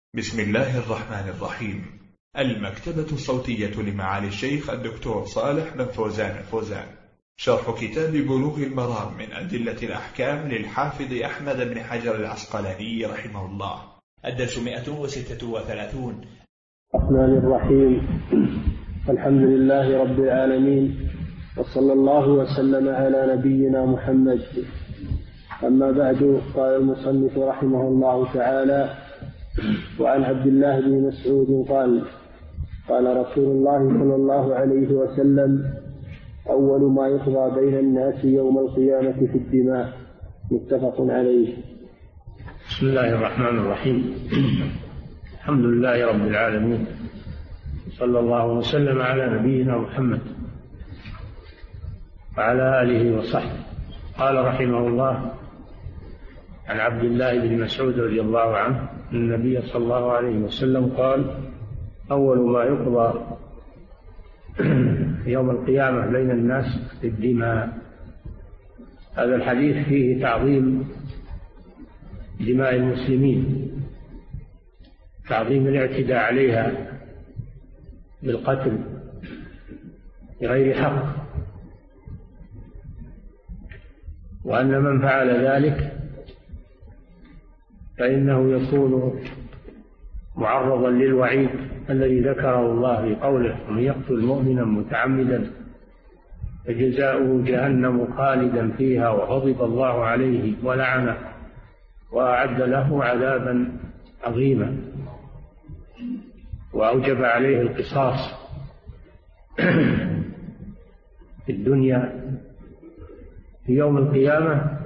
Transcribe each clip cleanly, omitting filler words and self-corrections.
بسم الله الرحمن الرحيم. المكتبة الصوتية لمعالي الشيخ الدكتور صالح بن فوزان شرح كتاب بلوغ المرام من أدلة الأحكام للحافظ أحمد بن حجر العسقلاني رحمه الله. الدرس 136. الرحمن الرحيم. الحمد لله رب العالمين، وصلى الله وسلم على نبينا محمد. أما بعد، قال المصنف رحمه الله تعالى: وعن عبد الله بن مسعود قال رسول الله صلى الله عليه وسلم: أول ما يقضى بين الناس يوم القيامة في الدماء. متفق عليه. بسم الله الرحمن الرحيم. الحمد لله رب العالمين، صلى الله وسلم على نبينا محمد وعلى آله وصحبه. قال رحمه الله: عن عبد الله بن مسعود رضي الله عنه أن النبي صلى الله عليه وسلم قال: أول ما يقضى يوم القيامة بين الناس في الدماء. هذا الحديث فيه تعظيم دماء المسلمين، تعظيم الاعتداء عليها بالقتل بغير حق، وأن من فعل ذلك فإنه يكون معرضا للوعيد الذي ذكره الله في قوله: ومن يقتل مؤمنا متعمدا فجزاؤه جهنم خالدا فيها وغضب الله عليه ولعنه وأعد له عذابا عظيما، وأوجب عليه القصاص في الدنيا. في يوم القيامة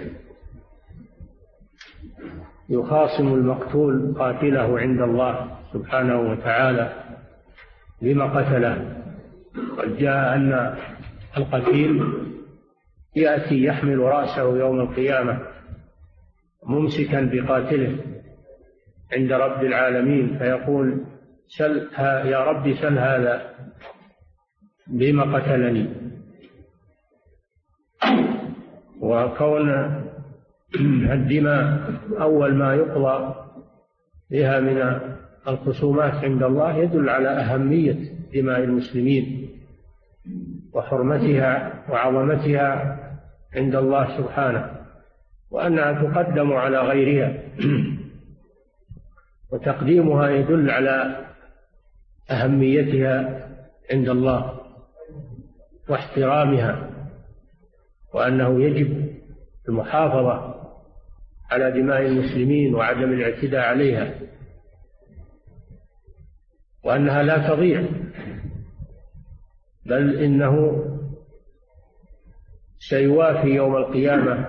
يخاصم المقتول قاتله عند الله سبحانه وتعالى لما قتله. قد جاء أن القتيل يأتي يحمل رأسه يوم القيامة ممسكا بقاتله عند رب العالمين، فيقول: يا رب سل هذا بما قتلني. وكون الدماء أول ما يقضى بها من الخصومات عند الله يدل على أهمية دماء المسلمين وحرمتها وعظمتها عند الله سبحانه، وأنها تقدم على غيرها، وتقديمها يدل على أهميتها عند الله واحترامها، وأنه يجب المحافظة على دماء المسلمين وعدم الاعتداء عليها، وأنها لا تضيع، بل إنه سيوافي يوم القيامة،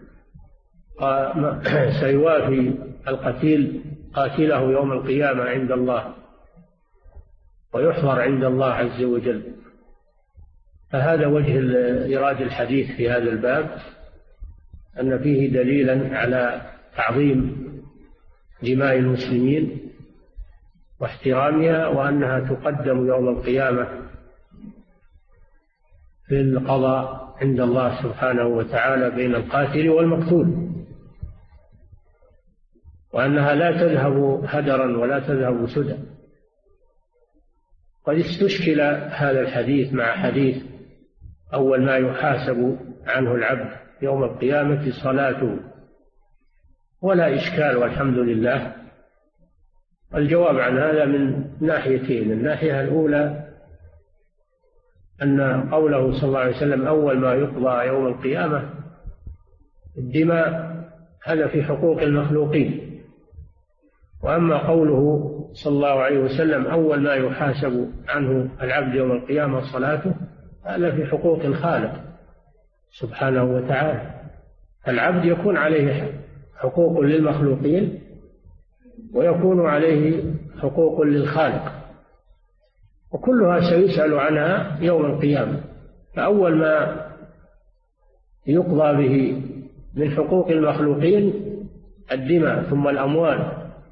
سيوافي القتيل قاتله يوم القيامة عند الله ويحضر عند الله عز وجل. فهذا وجه إيراد الحديث في هذا الباب، أن فيه دليلا على تعظيم دماء المسلمين واحترامها، وأنها تقدم يوم القيامة في القضاء عند الله سبحانه وتعالى بين القاتل والمقتول، وأنها لا تذهب هدرا ولا تذهب سدى. قد استشكل هذا الحديث مع حديث: أول ما يحاسب عنه العبد يوم القيامة صلاته، ولا إشكال والحمد لله. الجواب عن هذا من ناحيتين: الناحية الأولى أن قوله صلى الله عليه وسلم: أول ما يقضى يوم القيامة الدماء، هذا في حقوق المخلوقين. وأما قوله صلى الله عليه وسلم: أول ما يحاسب عنه العبد يوم القيامة صلاته، هذا في حقوق الخالق سبحانه وتعالى. العبد يكون عليه حقوق للمخلوقين ويكون عليه حقوق للخالق، وكلها سيسأل عنها يوم القيامة. فأول ما يقضى به من حقوق المخلوقين الدماء ثم الأموال،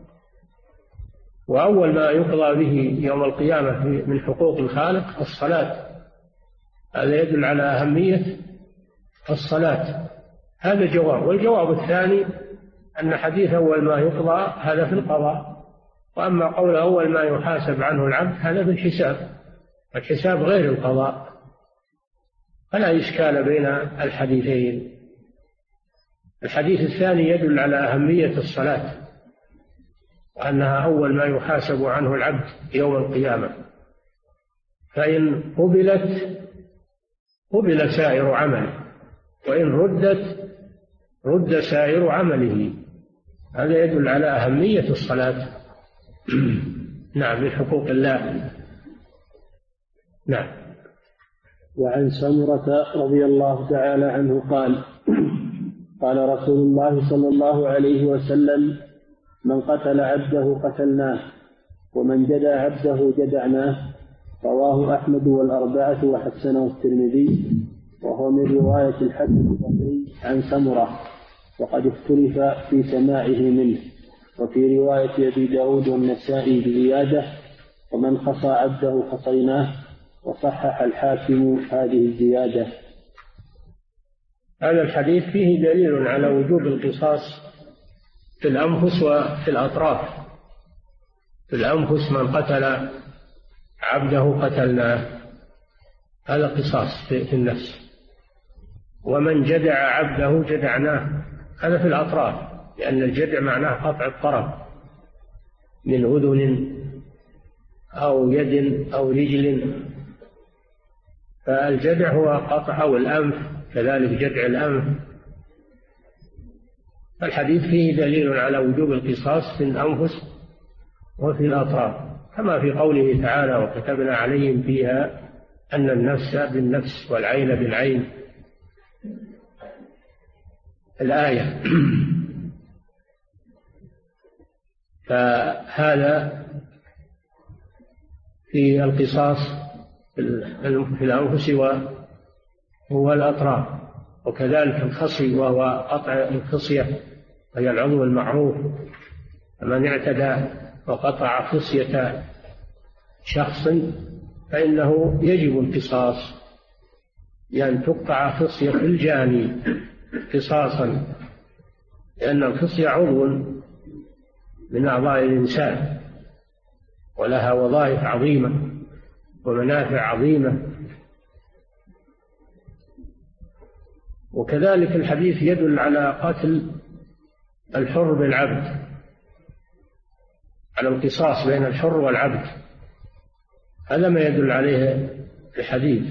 وأول ما يقضى به يوم القيامة من حقوق الخالق الصلاة. هذا يدل على أهمية الصلاة. هذا جواب. والجواب الثاني أن حديث أول ما يقضى هذا في القضاء، وأما قول أول ما يحاسب عنه العبد هذا بالحساب، الحساب غير القضاء، فلا إشكال بين الحديثين. الحديث الثاني يدل على أهمية الصلاة، وأنها أول ما يحاسب عنه العبد يوم القيامة، فإن قبلت قبل سائر عمله، وإن رد سائر عمله. هذا يدل على أهمية الصلاة نعم من حقوق الله. نعم. وعن سمرة رضي الله تعالى عنه قال قال رسول الله صلى الله عليه وسلم: من قتل عبده قتلناه، ومن جدى عبده جدعناه. رواه أحمد والأربعة وحسنه الترمذي، وهو من رواية الحسن البصري عن سمرة، وقد اختلف في سماعه منه. وفي رواية أبي داود والنسائي بزيادة: ومن خصى عبده خصيناه. وصحح الحاكم هذه الزيادة. هذا الحديث فيه دليل على وجوب القصاص في الأنفس وفي الأطراف. في الأنفس من قتل عبده قتلناه، هذا قصاص في النفس. ومن جدع عبده جدعناه، هذا في الأطراف، لأن الجدع معناه قطع الطرف من أذن أو يد أو رجل، فالجدع هو قطع أو الأنف، كذلك جدع الأنف. الحديث فيه دليل على وجوب القصاص في الأنفس وفي الأطراف، كما في قوله تعالى: وكتبنا عليهم فيها أن النفس بالنفس والعين بالعين، الآية. فهذا في القصاص في الأنفس والأطراف. وكذلك الخصي، وهو قطع الخصية، وهي العضو المعروف. فمن اعتدى وقطع خصية شخص فإنه يجب القصاص، لأن تقطع خصية الجاني قصاصا، لأن الخصية عضو من أعضاء الإنسان، ولها وظائف عظيمة ومنافع عظيمة. وكذلك الحديث يدل على قتل الحر بالعبد، على القصاص بين الحر والعبد، هذا ما يدل عليه الحديث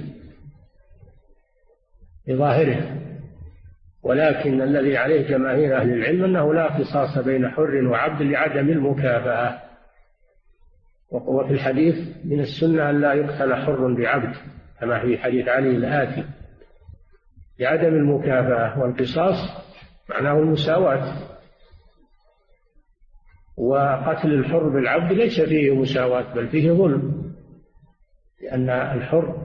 بظاهره. ولكن الذي عليه جماهير أهل العلم أنه لا قصاص بين حر وعبد لعدم المكافأة. وفي الحديث من السنة أن لا يقتل حر بعبد، كما في حديث علي الآتي، لعدم المكافأة. والقصاص معناه المساواة، وقتل الحر بالعبد ليس فيه مساواة بل فيه ظلم، لأن الحر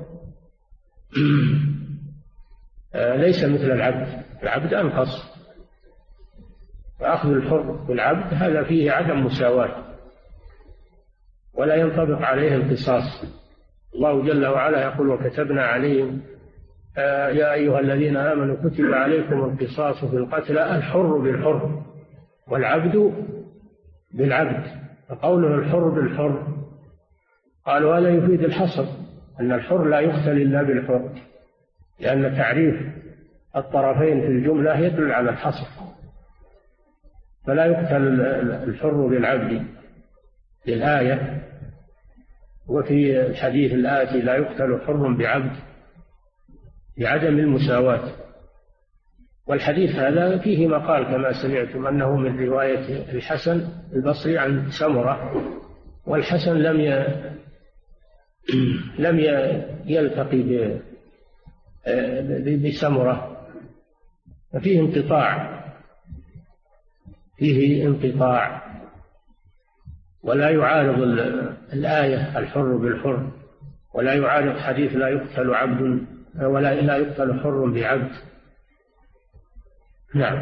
ليس مثل العبد أنقص، فأخذ الحر بالعبد هذا فيه عدم مساواة ولا ينطبق عليه القصاص. الله جل وعلا يقول: وكتبنا عليهم يا أيها الذين آمنوا كتب عليكم القصاص في القتلى الحر بالحر والعبد بالعبد. فقوله الحر بالحر قالوا هذا يفيد الحصر، أن الحر لا يقتل إلا بالحر، لأن تعريف الطرفين في الجملة يدل على الحصر، فلا يقتل الحر بالعبد للآية. وفي الحديث الآتي: لا يقتل حر بعبد لعدم المساواة. والحديث هذا فيه مقال كما سمعتم، أنه من رواية الحسن البصري عن سمرة، والحسن لم يلتقي بسمرة، ففيه انقطاع، ولا يعارض الآية الحر بالحر، ولا يعارض حديث لا يقتل عبد ولا يقتل حر بعبد. نعم.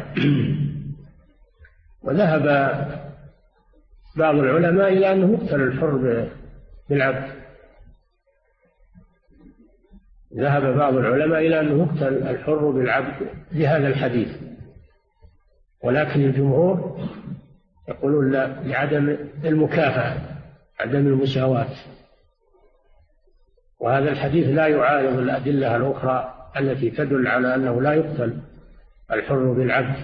وذهب بعض العلماء إلى أنه يقتل الحر بالعبد، ذهب بعض العلماء إلى أنه يقتل الحر بالعبد لهذا الحديث، ولكن الجمهور يقولون لا، لعدم المكافأة، عدم المساواة. وهذا الحديث لا يعارض الأدلة الأخرى التي تدل على أنه لا يقتل الحر بالعبد.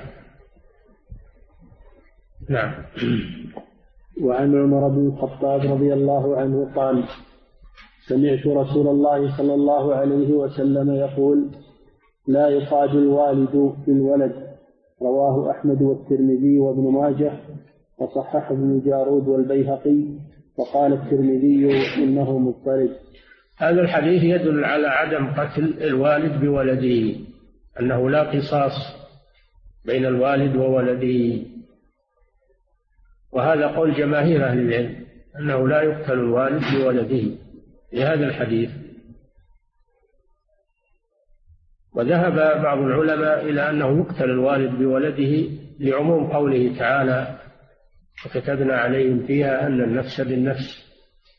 نعم. وعن عمر بن الخطاب رضي الله عنه قال: سمعت رسول الله صلى الله عليه وسلم يقول: لا يقاد الوالد بالولد. رواه أحمد والترمذي وابن ماجه، وصححه ابن جارود والبيهقي، وقال الترمذي إنه مضطرب. هذا الحديث يدل على عدم قتل الوالد بولده، أنه لا قصاص بين الوالد وولده، وهذا قول جماهير أهل العلم أنه لا يقتل الوالد بولده لهذا الحديث. وذهب بعض العلماء إلى أنه يقتل الوالد بولده لعموم قوله تعالى: وكتبنا عليهم فيها أن النفس بالنفس،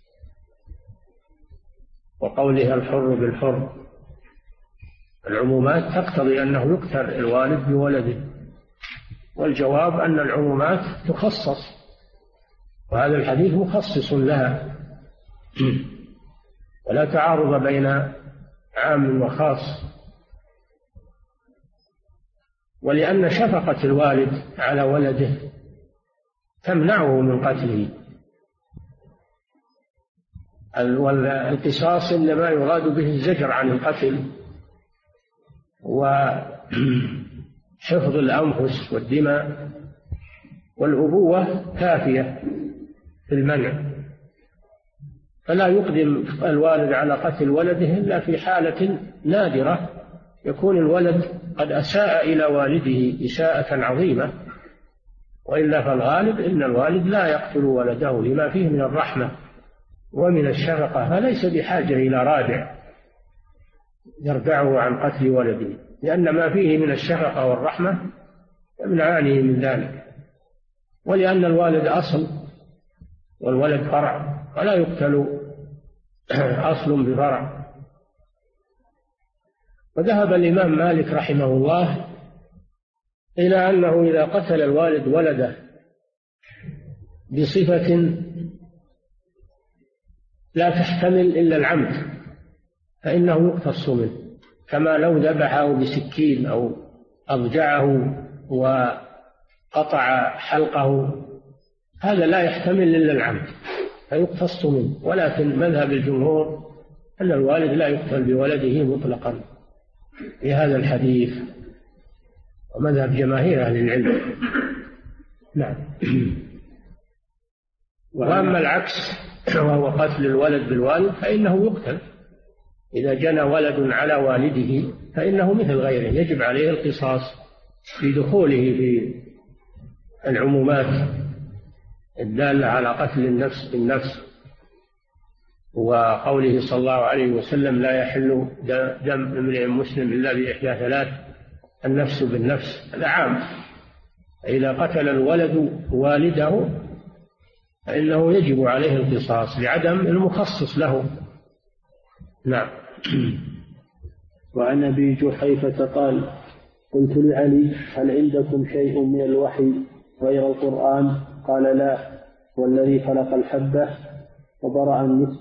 وقولها الحر بالحر. العمومات تقتضي أنه يقتل الوالد بولده، والجواب أن العمومات تخصص، وهذا الحديث مخصص لها، ولا تعارض بين عام وخاص. ولأن شفقة الوالد على ولده تمنعه من قتله، والقصاص إنما يراد به الزجر عن القتل وحفظ الأنفس والدماء، والأبوة كافية في المنع. فلا يقدم الوالد على قتل ولده إلا في حالة نادرة يكون الولد قد أساء إلى والده إساءة عظيمة، وإلا فالغالب إن الوالد لا يقتل ولده لما فيه من الرحمة ومن الشفقة، فليس بحاجة إلى رادع يردعه عن قتل ولده، لأن ما فيه من الشفقة والرحمة يمنعانه من ذلك. ولأن الوالد أصل والولد فرع، ولا يقتل أصل بفرع. وذهب الإمام مالك رحمه الله إلى أنه إذا قتل الوالد ولده بصفة لا تحتمل إلا العمد فإنه يقتص منه، كما لو ذبحه بسكين أو أضجعه وقطع حلقه، هذا لا يحتمل إلا العمد فيقتص منه. ولكن مذهب الجمهور أن الوالد لا يقتل بولده مطلقا في هذا الحديث، ومذهب جماهير أهل العلم. نعم. وأما العكس وهو قتل الولد بالوالد فإنه يقتل. إذا جنى ولد على والده فإنه مثل غيره، يجب عليه القصاص في دخوله في العمومات الدالة على قتل النفس بالنفس، وقوله صلى الله عليه وسلم: لا يحل دم امرئ مسلم إلا بإحدى ثلاث: النفس بالنفس. هذا عام. إذا قتل الولد والده فإنه يجب عليه القصاص لعدم المخصص له. نعم. وعن أبي جحيفة قال: قلت لعلي: هل عندكم شيء من الوحي غير القرآن؟ قال: لا، والذي خلق الحبة وبرأ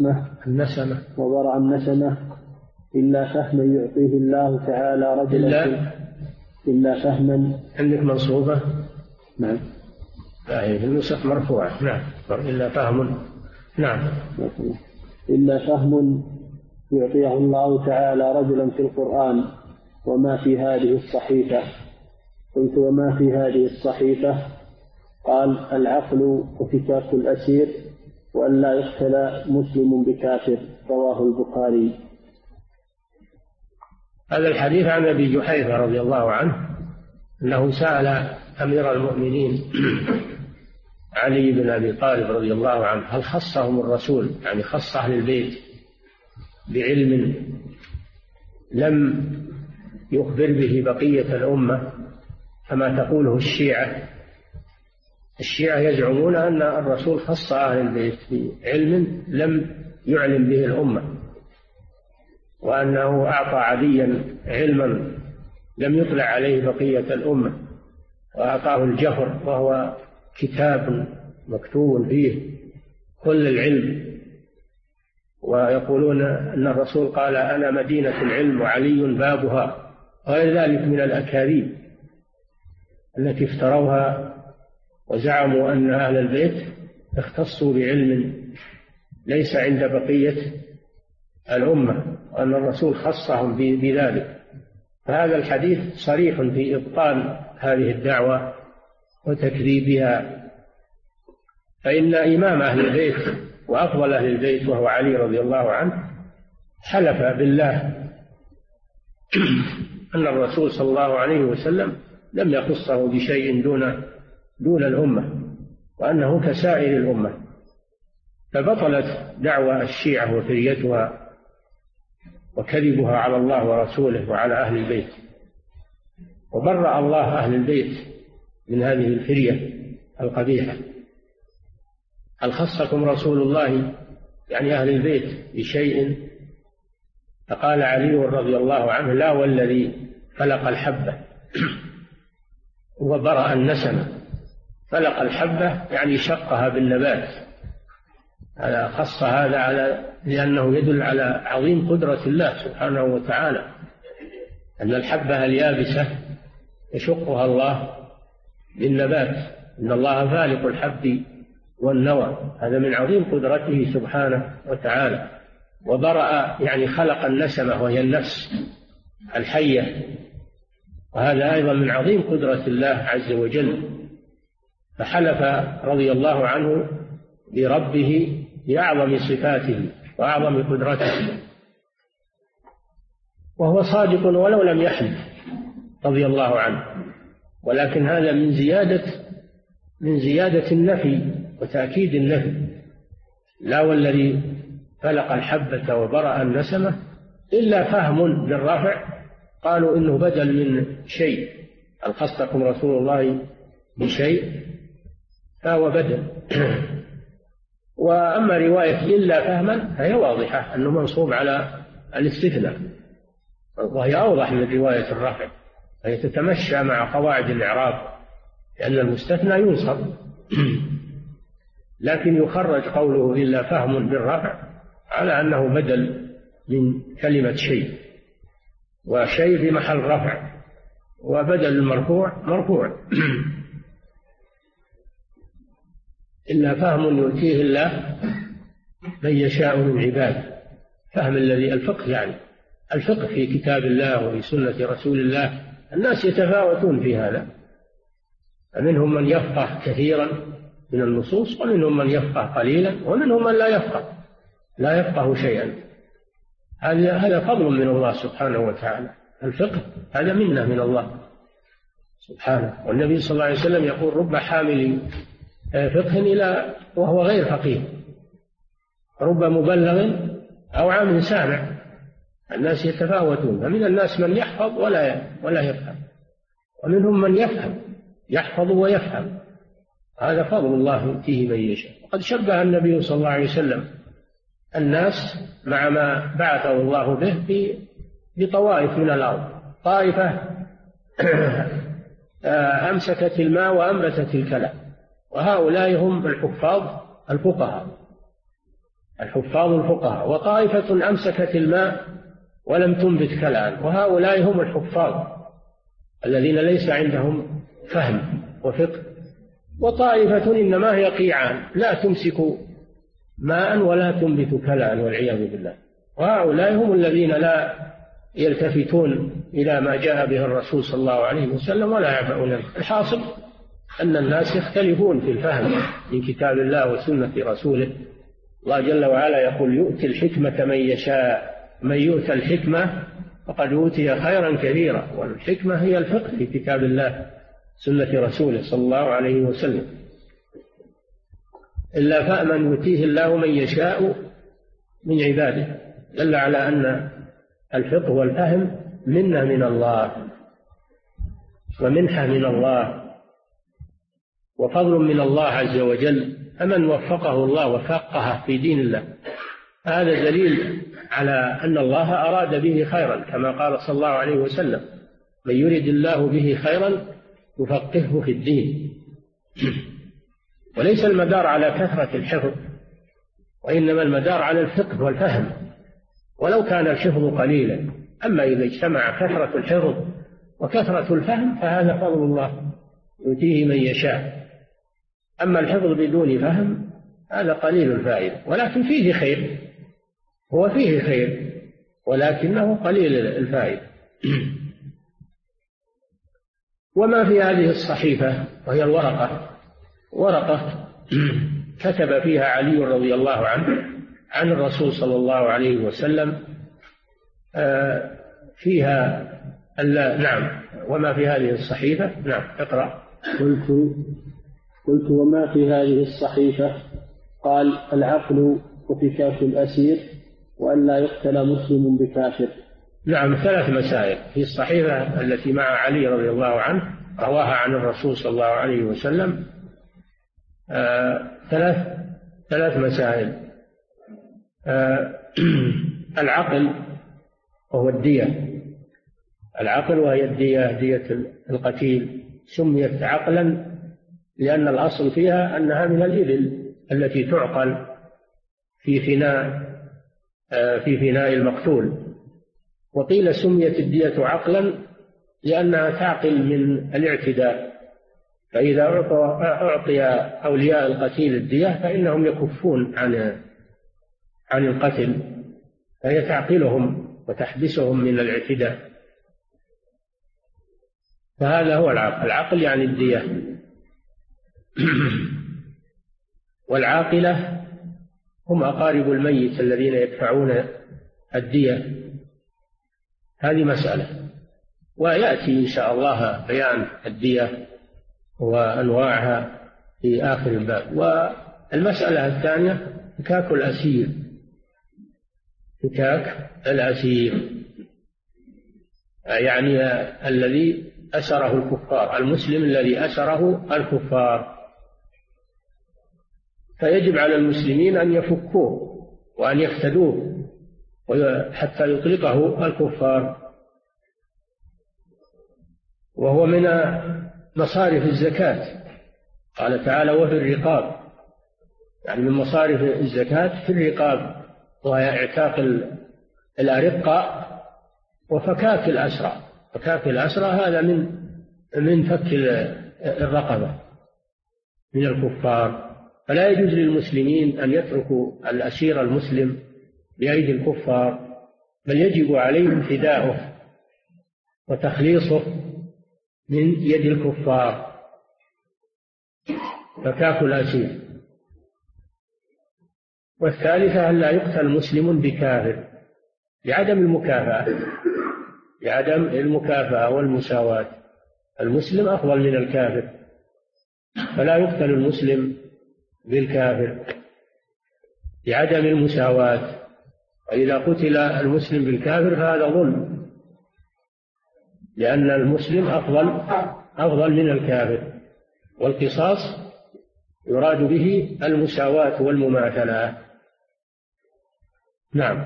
النسمة إلا فهما يعطيه الله تعالى رجلا إلا فهما. عندك منصوبة؟ نعم. في النسخ مرفوعة. نعم. إلا فهم. نعم. إلا فهم يعطيه الله تعالى رجلا في القرآن وما في هذه الصحيفة. قلت: وما في هذه الصحيفة؟ قال: العقل وفكاك الأسير وأن لا يقتل مسلم بكافر. رواه البخاري. هذا الحديث عن أبي جحيفة رضي الله عنه أنه سأل أمير المؤمنين علي بن أبي طالب رضي الله عنه: هل خصهم الرسول، يعني خص أهل البيت، بعلم لم يخبر به بقية الأمة كما تقوله الشيعة؟ الشيعة يزعمون أن الرسول خص أهل البيت بعلم لم يعلم به الأمة، وأنه أعطى عليا علما لم يطلع عليه بقية الأمة، وأعطاه الجهر وهو كتاب مكتوب فيه كل العلم، ويقولون أن الرسول قال أنا مدينة العلم وعلي بابها، وغير ذلك من الأكاذيب التي افتروها وزعموا أن أهل البيت اختصوا بعلم ليس عند بقية الأمة، وأن الرسول خصهم بذلك. فهذا الحديث صريح في إبطال هذه الدعوة وتكذيبها، فإن إمام أهل البيت وأفضل أهل البيت وهو علي رضي الله عنه حلف بالله أن الرسول صلى الله عليه وسلم لم يخصه بشيء دون الأمة، وأنه كسائر الأمة. فبطلت دعوى الشيعة وفريتها وكذبها على الله ورسوله وعلى أهل البيت، وبرأ الله أهل البيت من هذه الفرية القبيحة. هل خصكم رسول الله يعني أهل البيت بشيء؟ فقال علي رضي الله عنه لا والذي فلق الحبة وبرأ النسمة. فلق الحبة يعني شقها بالنبات، خص هذا لأنه يدل على عظيم قدرة الله سبحانه وتعالى، أن الحبة اليابسة يشقها الله بالنبات، إن الله فالق الحب والنوى، هذا من عظيم قدرته سبحانه وتعالى. وبرأ يعني خلق النسمة وهي النفس الحية، وهذا أيضا من عظيم قدرة الله عز وجل. فحلف رضي الله عنه بربه بأعظم صفاته وأعظم قدرته، وهو صادق ولو لم يحلف رضي الله عنه، ولكن هذا من زيادة النفي وتأكيد النفي. لا والذي فلق الحبة وبرأ النسمة إلا فهم بالرفع، قالوا إنه بدل من شيء، هل خصكم رسول الله بشيء، فهو بدل. وأما رواية إلا فهما فهي واضحة أنه منصوب على الاستثناء، وهي أوضح من رواية الرفع، فهي تتمشى مع قواعد الإعراب، لأن المستثنى ينصب لكن يخرج قوله إلا فهم بالرفع على أنه بدل من كلمة شيء، وشيء في محل رفع، وبدل المرفوع مرفوع. إلا فهم يؤتيه الله من يشاء من عباده، فهم الذي الفقه، يعني الفقه في كتاب الله وفي سنة رسول الله. الناس يتفاوتون في هذا، فمنهم من يفقه كثيرا من النصوص، ومنهم من يفقه قليلا، ومنهم من لا يفقه شيئا. هذا فضل من الله سبحانه وتعالى. الفقه هذا منة من الله سبحانه. والنبي صلى الله عليه وسلم يقول رب حامل فقه إلى وهو غير فقيه، رب مبلغ أو عام سامع. الناس يتفاوتون، فمن الناس من يحفظ ولا يفهم، ومنهم من يحفظ ويفهم. هذا فضل الله يؤتيه من يشاء. وقد شبه النبي صلى الله عليه وسلم الناس مع ما بعثه الله به بطوائف من الأرض، طائفة أمسكت الماء وأنبتت الكلام، وهؤلاء هم الفقهاء، وطائفة أمسكت الماء ولم تنبت كلام، وهؤلاء هم الحفاظ الذين ليس عندهم فهم وفقه. وطائفة إنما هي قيعان، لا تمسك ماء ولا تنبت كلام والعياذ بالله، وهؤلاء هم الذين لا يلتفتون إلى ما جاء به الرسول صلى الله عليه وسلم ولا يعبؤون. الحاصل أن الناس يختلفون في الفهم من كتاب الله وسنة رسوله. الله جل وعلا يقول يؤتي الحكمة من يشاء، من يؤتى الحكمة فقد أوتي خيرا كثيرا. والحكمة هي الفقه في كتاب الله سنة رسوله صلى الله عليه وسلم. إلا فأما يؤتيه الله من يشاء من عباده، دل على أن الفقه والفهم منة من الله ومنحة من الله وفضل من الله عز وجل. فمن وفقه الله وفقه في دين الله هذا دليل على أن الله أراد به خيرا، كما قال صلى الله عليه وسلم من يرد الله به خيرا يفقهه في الدين. وليس المدار على كثرة الحفظ، وإنما المدار على الفقه والفهم، ولو كان الحفظ قليلا. أما إذا اجتمع كثرة الحفظ وكثرة الفهم فهذا فضل الله يؤتيه من يشاء. أما الحفظ بدون فهم هذا قليل الفائدة، ولكن فيه خير، هو فيه خير ولكنه قليل الفائدة. وما في هذه الصحيفة، وهي ورقة كتب فيها علي رضي الله عنه عن الرسول صلى الله عليه وسلم فيها نعم. وما في هذه الصحيفة، نعم اقرأ. قلت وما في هذه الصحيفة؟ قال العقل وفكاك الأسير وأن لا يقتل مسلم بكافر. نعم، 3 مسائل في الصحيفة التي مع علي رضي الله عنه رواها عن الرسول صلى الله عليه وسلم. 3 مسائل. العقل وهو الدية، العقل وهي الدية، دية القتيل. سميت عقلا لأن الأصل فيها أنها من الإبل التي تعقل في فناء المقتول. وقيل سميت الدية عقلا لأنها تعقل من الاعتداء، فإذا أعطي أولياء القتيل الدية فإنهم يكفون عن القتل، فهي تعقلهم وتحبسهم من الاعتداء. فهذا هو العقل يعني الدية. والعاقلة هم أقارب الميت الذين يدفعون الدية. هذه مسألة، ويأتي إن شاء الله بيان الدية وأنواعها في آخر الباب. والمسألة الثانية فكاك الأسير، فكاك الأسير يعني الذي أسره الكفار، المسلم الذي أسره الكفار، فيجب على المسلمين أن يفكوه وأن يفتدوه حتى يطلقه الكفار. وهو من مصارف الزكاة، قال تعالى وفي الرقاب، يعني من مصارف الزكاة في الرقاب، وهي اعتاق الأرقاء وفكاك الأسرى. فكاك الأسرى هذا من فك الرقبة من الكفار. فلا يجوز للمسلمين أن يتركوا الأسير المسلم بأيدي الكفار، بل يجب عليهم فداؤه وتخليصه من يد الكفار. فكاك الأسير. والثالثة أن لا يقتل مسلم بكافر لعدم المكافأة والمساواة. المسلم أفضل من الكافر، فلا يقتل المسلم بالكافر لعدم المساواة. وإذا قتل المسلم بالكافر فهذا ظلم، لأن المسلم أفضل من الكافر. والقصاص يراد به المساواة والمماثلة. نعم.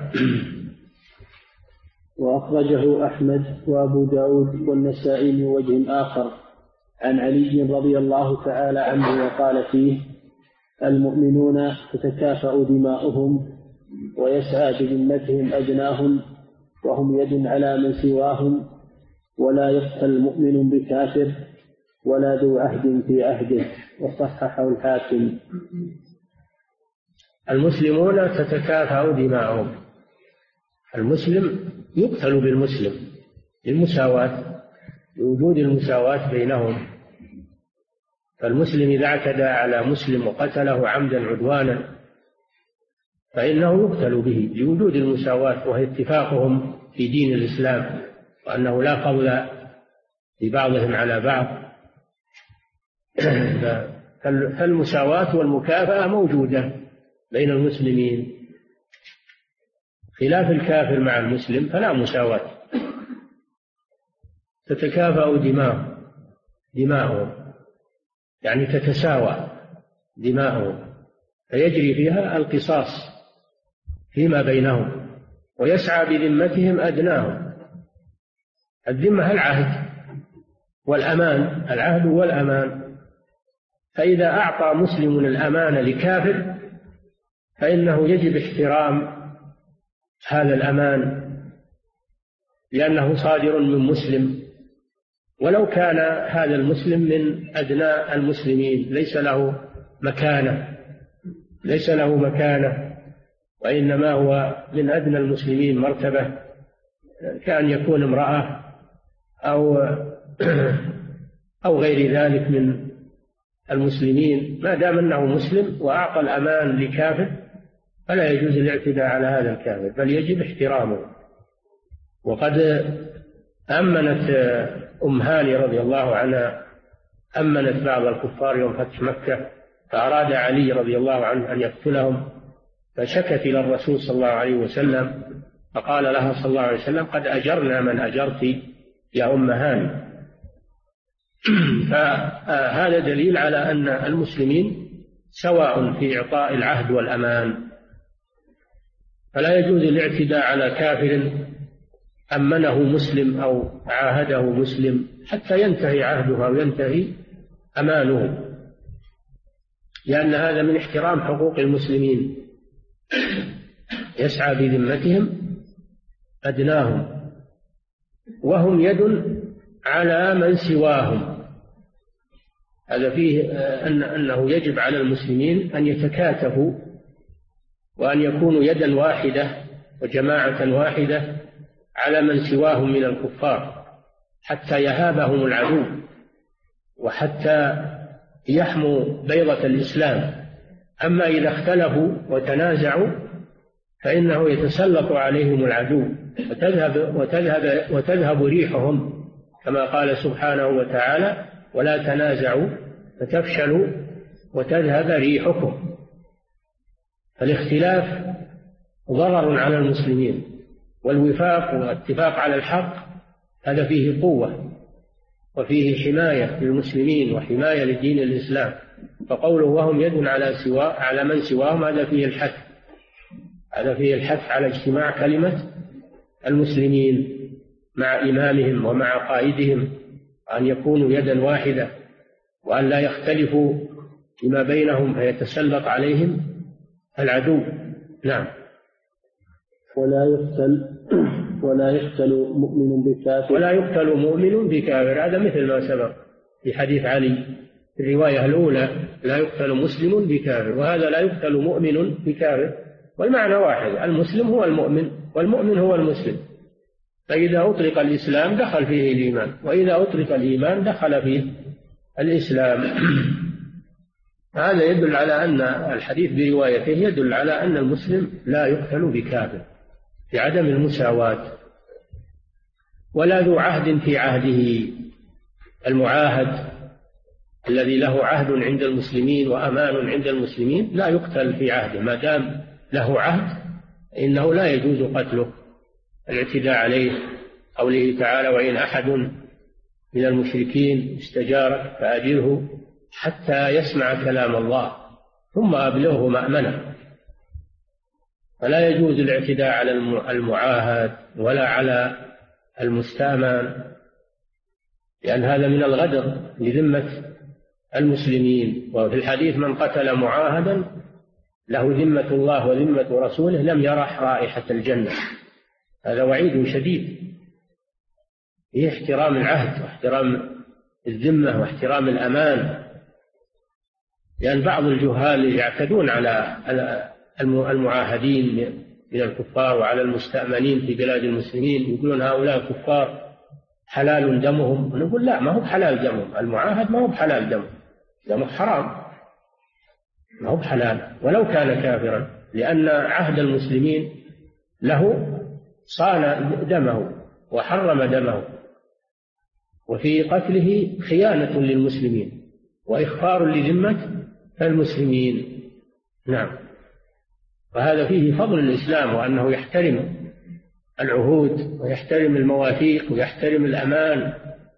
وأخرجه أحمد وأبو داود والنسائي من وجه آخر عن علي رضي الله تعالى عنه وقال فيه المؤمنون تتكافأ دماؤهم ويسعى بذمتهم أدناهم وهم يد على من سواهم، ولا يقتل المؤمن بكافر ولا ذو عهد في عهده. وصححه الحاكم. المسلمون تتكافأ دماؤهم، المسلم يقتل بالمسلم للمساواة، لوجود المساواة بينهم. فالمسلم إذا اعتدى على مسلم وقتله عمدا عدوانا فإنه يقتل به لوجود المساواة، وهي اتفاقهم في دين الإسلام، وأنه لا فضل لبعضهم على بعض. فالمساواة والمكافأة موجودة بين المسلمين، خلاف الكافر مع المسلم فلا مساواة. تتكافأ دماؤهم يعني تتساوى دماؤهم، فيجري فيها القصاص فيما بينهم، ويسعى بذمتهم أدناهم. الذمة العهد والأمان، العهد والأمان، فإذا أعطى مسلم الأمانة لكافر فإنه يجب احترام هذا الأمان، لأنه صادر من مسلم، ولو كان هذا المسلم من أدنى المسلمين ليس له مكانة، وإنما هو من أدنى المسلمين مرتبة، كأن يكون امرأة أو غير ذلك من المسلمين. ما دام أنه مسلم وأعطى الأمان لكافر فلا يجوز الاعتداء على هذا الكافر، بل يجب احترامه. وقد أمنت أم هاني رضي الله عنها أمنت بعض الكفار يوم فتح مكة، فأراد علي رضي الله عنه أن يقتلهم، فشكت إلى الرسول صلى الله عليه وسلم، فقال لها صلى الله عليه وسلم: قد أجرنا من أجرت يا أم هاني. فهذا دليل على أن المسلمين سواء في إعطاء العهد والأمان، فلا يجوز الاعتداء على كافر أمنه مسلم أو عاهده مسلم حتى ينتهي عهده أو ينتهي أمانه، لأن هذا من احترام حقوق المسلمين. يسعى بذمتهم أدناهم وهم يد على من سواهم. هذا فيه أنه يجب على المسلمين أن يتكاتفوا وأن يكونوا يدا واحدة وجماعة واحدة على من سواهم من الكفار حتى يهابهم العدو وحتى يحموا بيضة الإسلام. أما إذا اختلفوا وتنازعوا فإنه يتسلط عليهم العدو وتذهب ريحهم، كما قال سبحانه وتعالى: ولا تنازعوا فتفشلوا وتذهب ريحكم. فالاختلاف ضرر على المسلمين، والوفاق والاتفاق على الحق هذا فيه قوة وفيه حماية للمسلمين وحماية لدين الإسلام. فقوله وهم يد على من سواهم هذا فيه الحث على اجتماع كلمة المسلمين مع إمامهم ومع قائدهم، أن يكونوا يدا واحدة وأن لا يختلفوا فيما بينهم فيتسلط عليهم العدو. نعم. ولا يقتل مؤمن بكافر، هذا مثل ما سبق في حديث علي في الرواية الأولى: لا يقتل مسلم بكافر، وهذا لا يقتل مؤمن بكافر، والمعنى واحد: المسلم هو المؤمن والمؤمن هو المسلم. فإذا أطلق الإسلام دخل فيه الإيمان، وإذا أطلق الإيمان دخل فيه الإسلام. هذا يدل على أن الحديث بروايته يدل على أن المسلم لا يقتل بكافر في عدم المساواة. ولا ذو عهد في عهده، المعاهد الذي له عهد عند المسلمين وأمان عند المسلمين لا يقتل في عهده، ما دام له عهد إنه لا يجوز قتله. الاعتداء عليه، قوله تعالى: وإن أحد من المشركين استجارك فأجره حتى يسمع كلام الله ثم أبلغه مأمنه. فلا يجوز الاعتداء على المعاهد ولا على المستأمن، لأن هذا من الغدر لذمة المسلمين. وفي الحديث: من قتل معاهدا له ذمة الله وذمة رسوله لم يرح رائحة الجنة. هذا وعيد شديد في احترام العهد واحترام الذمة واحترام الأمان، لأن بعض الجهال يعتدون على المعاهدين من الكفار وعلى المستأمنين في بلاد المسلمين، يقولون هؤلاء كفار حلال دمهم، ونقول لا، ما هو بحلال دمهم، المعاهد ما هو بحلال دمه حرام، ما هو بحلال ولو كان كافرا، لأن عهد المسلمين له صان دمه وحرم دمه، وفي قتله خيانة للمسلمين وإخفار لذمة المسلمين. نعم. وهذا فيه فضل الإسلام، وأنه يحترم العهود ويحترم المواثيق ويحترم الأمان،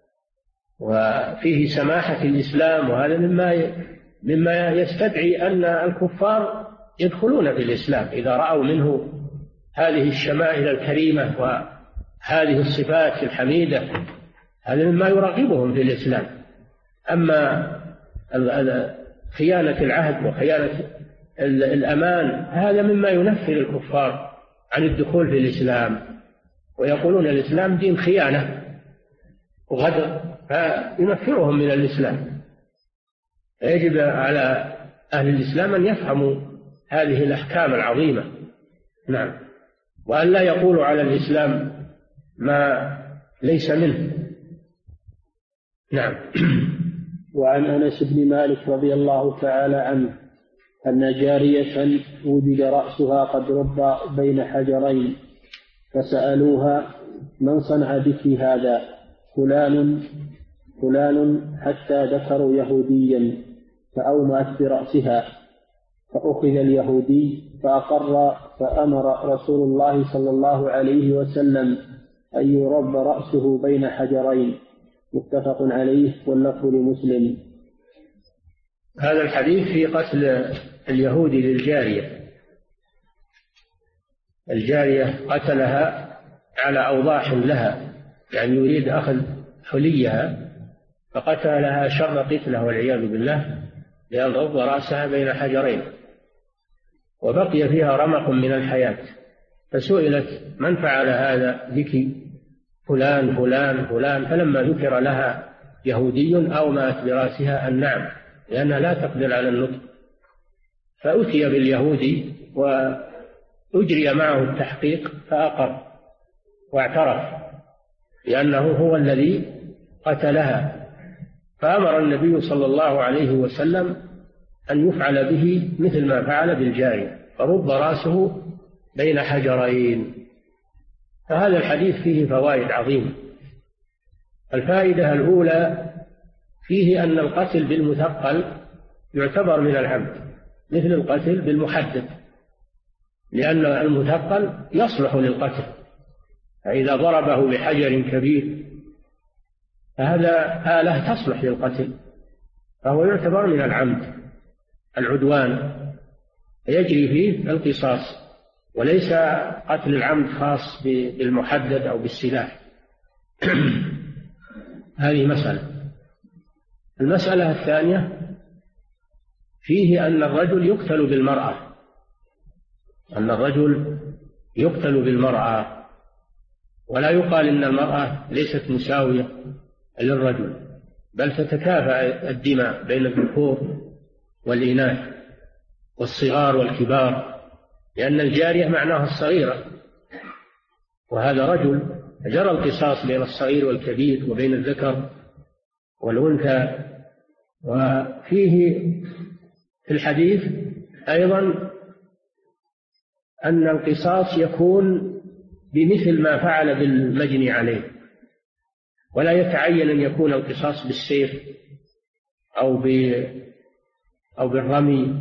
وفيه سماحة الإسلام. وهذا مما يستدعي أن الكفار يدخلون في الإسلام إذا رأوا منه هذه الشمائل الكريمة وهذه الصفات الحميدة، هذا مما يرغبهم في الإسلام. أما خيانة العهد وخيانة الأمان، هذا مما ينفر الكفار عن الدخول في الإسلام، ويقولون الإسلام دين خيانة وغدر، فينفرهم من الإسلام. يجب على أهل الإسلام أن يفهموا هذه الأحكام العظيمة. نعم. وأن لا يقولوا على الإسلام ما ليس منه. نعم. وعن أنس بن مالك رضي الله تعالى عنه أن جارية وجد رأسها قد رب بين حجرين، فسألوها: من صنع بك هذا؟ فلان، حتى ذكروا يهوديا، فأومأت برأسها، فأخذ اليهودي فأقر، فأمر رسول الله صلى الله عليه وسلم أن يرب رأسه بين حجرين. متفق عليه، واللفظ لمسلم. هذا الحديث في قتل اليهودي للجارية. الجارية قتلها على أوضاح لها، يعني يريد أخذ حليها، فقتلها شر قتله والعياذ بالله، لأن رب رأسها بين حجرين، وبقي فيها رمق من الحياة. فسئلت: من فعل هذا بك؟ فلان فلان فلان. فلما ذكر لها يهودي أومأت برأسها النعم، لأنها لا تقدر على النطق. فأتي باليهودي وأجري معه التحقيق، فأقر واعترف لأنه هو الذي قتلها. فأمر النبي صلى الله عليه وسلم أن يفعل به مثل ما فعل بالجارية، فرب رأسه بين حجرين. فهذا الحديث فيه فوائد عظيمة. الفائدة الأولى فيه أن القتل بالمثقل يعتبر من العمد، مثل القتل بالمحدد، لأن المثقل يصلح للقتل، فإذا ضربه بحجر كبير فهذا آلة تصلح للقتل، فهو يعتبر من العمد، العدوان، يجري فيه القصاص، وليس قتل العمد خاص بالمحدد أو بالسلاح. هذه مسألة. المسألة الثانية فيه أن الرجل يقتل بالمرأة، أن الرجل يقتل بالمرأة، ولا يقال إن المرأة ليست مساوية للرجل، بل تتكافأ الدماء بين الذكور والإناث والصغار والكبار، لأن الجارية معناها الصغيرة، وهذا رجل، جرى القصاص بين الصغير والكبير وبين الذكر والأنثى. وفيه في الحديث أيضا أن القصاص يكون بمثل ما فعل بالمجني عليه، ولا يتعين أن يكون القصاص بالسيف أو بالرمي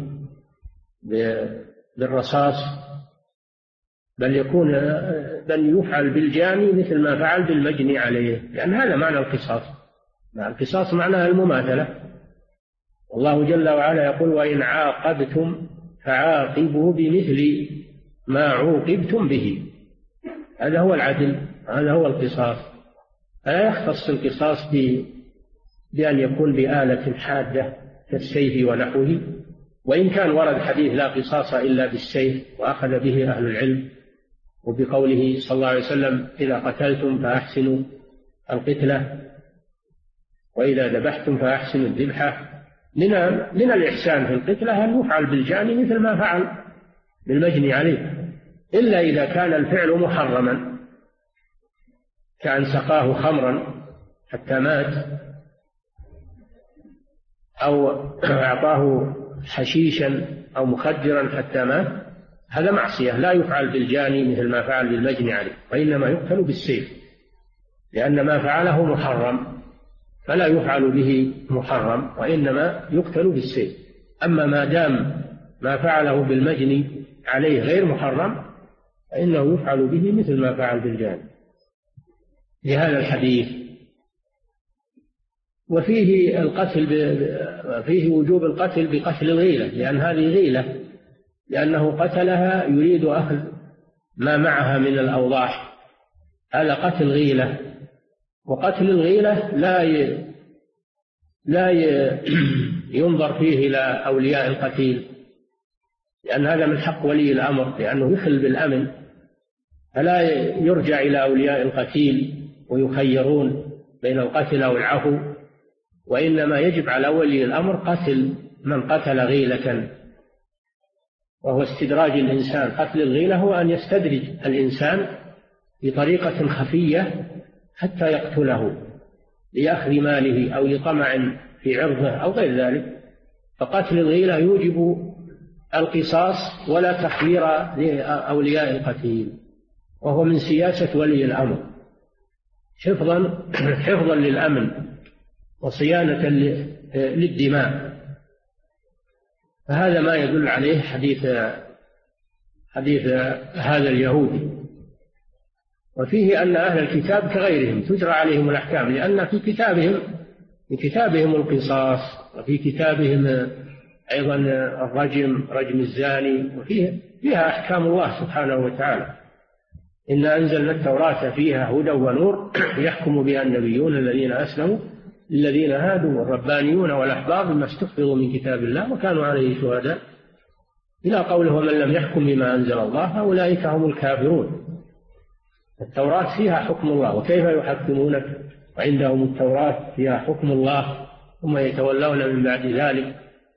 بالرصاص، بل يفعل بالجاني مثل ما فعل بالمجني عليه، لأن هذا معنى القصاص. القصاص معناها المماثلة، والله جل وعلا يقول: وإن عاقبتم فعاقبوا بمثل ما عوقبتم به. هذا هو العدل، هذا هو القصاص. فلا يختص القصاص بأن يكون بآلة حادة كالسيف ونحوه، وإن كان ورد حديث لا قصاص إلا بالسيف، وأخذ به أهل العلم، وبقوله صلى الله عليه وسلم: إذا قتلتم فأحسنوا القتلة، وإذا ذبحتم فأحسنوا الذبحة. من الإحسان في القتلة أن يفعل بالجاني مثل ما فعل بالمجني عليه، إلا إذا كان الفعل محرما، كأن سقاه خمرا حتى مات، أو أعطاه حشيشا أو مخدرا حتى مات، هذا معصية، لا يفعل بالجاني مثل ما فعل بالمجني عليه، وإنما يقتل بالسيف، لأن ما فعله محرم، فلا يفعل به محرم، وإنما يقتل بالسيف. أما ما دام ما فعله بالمجني عليه غير محرم، فإنه يفعل به مثل ما فعل بالجاني. لهذا الحديث. وفيه فيه وجوب القتل بقتل الغيلة، لأن هذه غيلة، لأنه قتلها يريد أخذ ما معها من الأوضاح، هذا قتل غيلة. وقتل الغيلة ينظر فيه إلى أولياء القتيل، لأن هذا من حق ولي الأمر، لأنه يخل بالأمن، فلا يرجع إلى أولياء القتيل ويخيرون بين القتل أو العفو، وإنما يجب على ولي الأمر قتل من قتل غيلة، وهو استدراج الإنسان. قتل الغيلة هو أن يستدرج الإنسان بطريقة خفية حتى يقتله ليأخذ ماله أو لطمع في عرضه أو غير ذلك. فقتل الغيلة يوجب القصاص ولا تخيير لأولياء القتيل، وهو من سياسة ولي الأمر حفظا للأمن وصيانة للدماء. فهذا ما يدل عليه حديث هذا اليهودي. وفيه أن أهل الكتاب كغيرهم تجرى عليهم الأحكام، لأن في كتابهم القصاص، وفي كتابهم أيضا رجم الزاني، فيها أحكام الله سبحانه وتعالى. إنا أنزلنا التوراة فيها هدى ونور يحكم بها النبيون الذين أسلموا للذين هادوا والربانيون والأحبار بما استحفظوا من كتاب الله وكانوا عليه شهداء، إلى قوله ومن لم يحكم بما أنزل الله فأولئك هم الكافرون. التوراة فيها حكم الله، وكيف يحكمونك وعندهم التوراة فيها حكم الله ثم يتولون من بعد ذلك.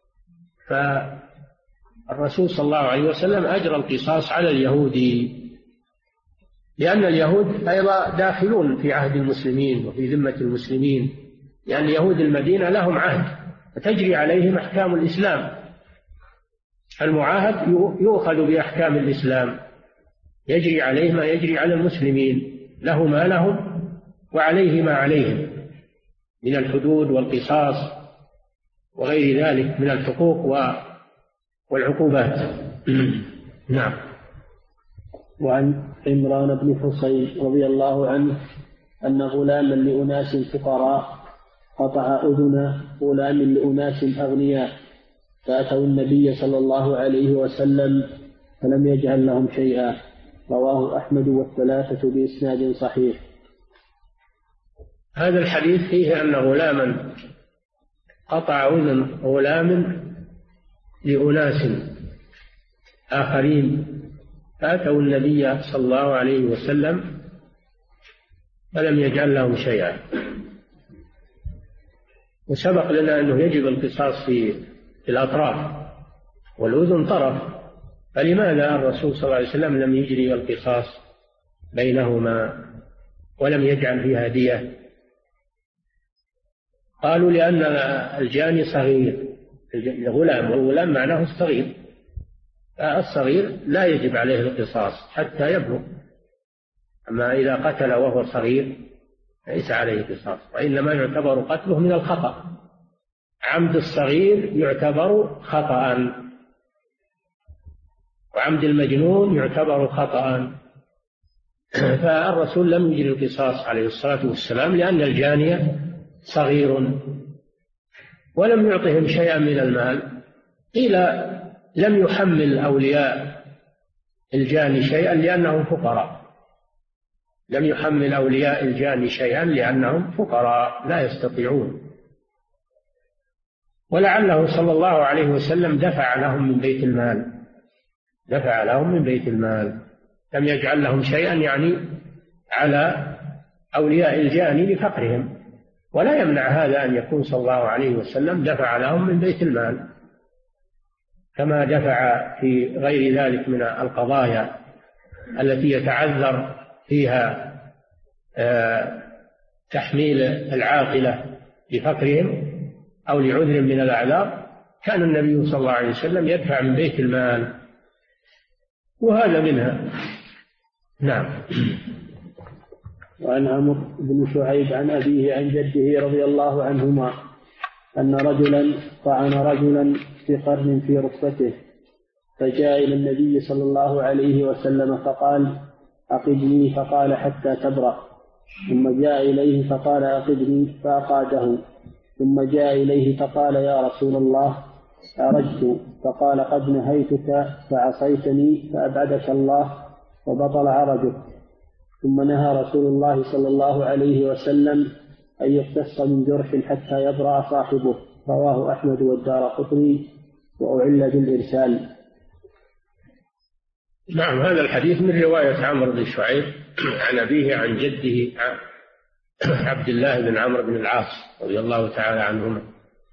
فالرسول صلى الله عليه وسلم أجرى القصاص على اليهود، لأن اليهود أيضا داخلون في عهد المسلمين وفي ذمة المسلمين، لأن يهود المدينة لهم عهد فتجري عليهم أحكام الإسلام. المعاهد يؤخذ بأحكام الإسلام، يجري عليه ما يجري على المسلمين، له ما لهم وعليه ما عليهم من الحدود والقصاص وغير ذلك من الحقوق والعقوبات. نعم. وعن عمران بن حصين رضي الله عنه أن غلاما لأناس فقراء قطع أذن غلام لأناس أغنياء، فأتوا النبي صلى الله عليه وسلم فلم يجعل لهم شيئا. رواه أحمد والثلاثة بإسناد صحيح. هذا الحديث فيه أن غلاما قطع أذن غلام لأناس آخرين، فأتوا النبي صلى الله عليه وسلم فلم يجعل لهم شيئا. وسبق لنا أنه يجب القصاص في الأطراف، والأذن طرف، فلماذا الرسول صلى الله عليه وسلم لم يجري القصاص بينهما ولم يجعل فيها دية؟ قالوا لأن الجاني صغير، الغلام، والغلام معناه الصغير، الصغير لا يجب عليه القصاص حتى يبلغ، أما إذا قتل وهو صغير ليس عليه قصاص، وإنما يعتبر قتله من الخطأ. عمد الصغير يعتبر خطأ، وعمد المجنون يعتبر خطأ. فالرسول لم يجري القصاص عليه الصلاة والسلام لأن الجاني صغير، ولم يعطهم شيئا من المال. قيل لم يحمل أولياء الجاني شيئا لأنهم فقراء، لم يحمل أولياء الجاني شيئا لأنهم فقراء لا يستطيعون. ولعله صلى الله عليه وسلم دفع لهم من بيت المال، دفع لهم من بيت المال، لم يجعل لهم شيئا يعني على أولياء الجاني لفقرهم. ولا يمنع هذا أن يكون صلى الله عليه وسلم دفع لهم من بيت المال، كما دفع في غير ذلك من القضايا التي يتعذر فيها تحميل العاقلة لفقرهم أو لعذر من الأعذار، كان النبي صلى الله عليه وسلم يدفع من بيت المال، وهذا منها. نعم. وعن عمرو بن شعيب عن أبيه عن جده رضي الله عنهما أن رجلا طعن رجلا في قرن في ركبته، فجاء إلى النبي صلى الله عليه وسلم فقال أقدني، فقال حتى تبرأ. ثم جاء إليه فقال أقدني، فأقاده. ثم جاء إليه فقال يا رسول الله أرجت، فقال قد نهيتك فعصيتني فأبعدك الله وبطل عرجك. ثم نهى رسول الله صلى الله عليه وسلم أن يقتص من جرح حتى يبرأ صاحبه. رواه أحمد والدارقطني وأعل بالإرسال. نعم، هذا الحديث من رواية عمرو بن شعيب عن أبيه عن جده عبد الله بن عمرو بن العاص رضي الله تعالى عنهما.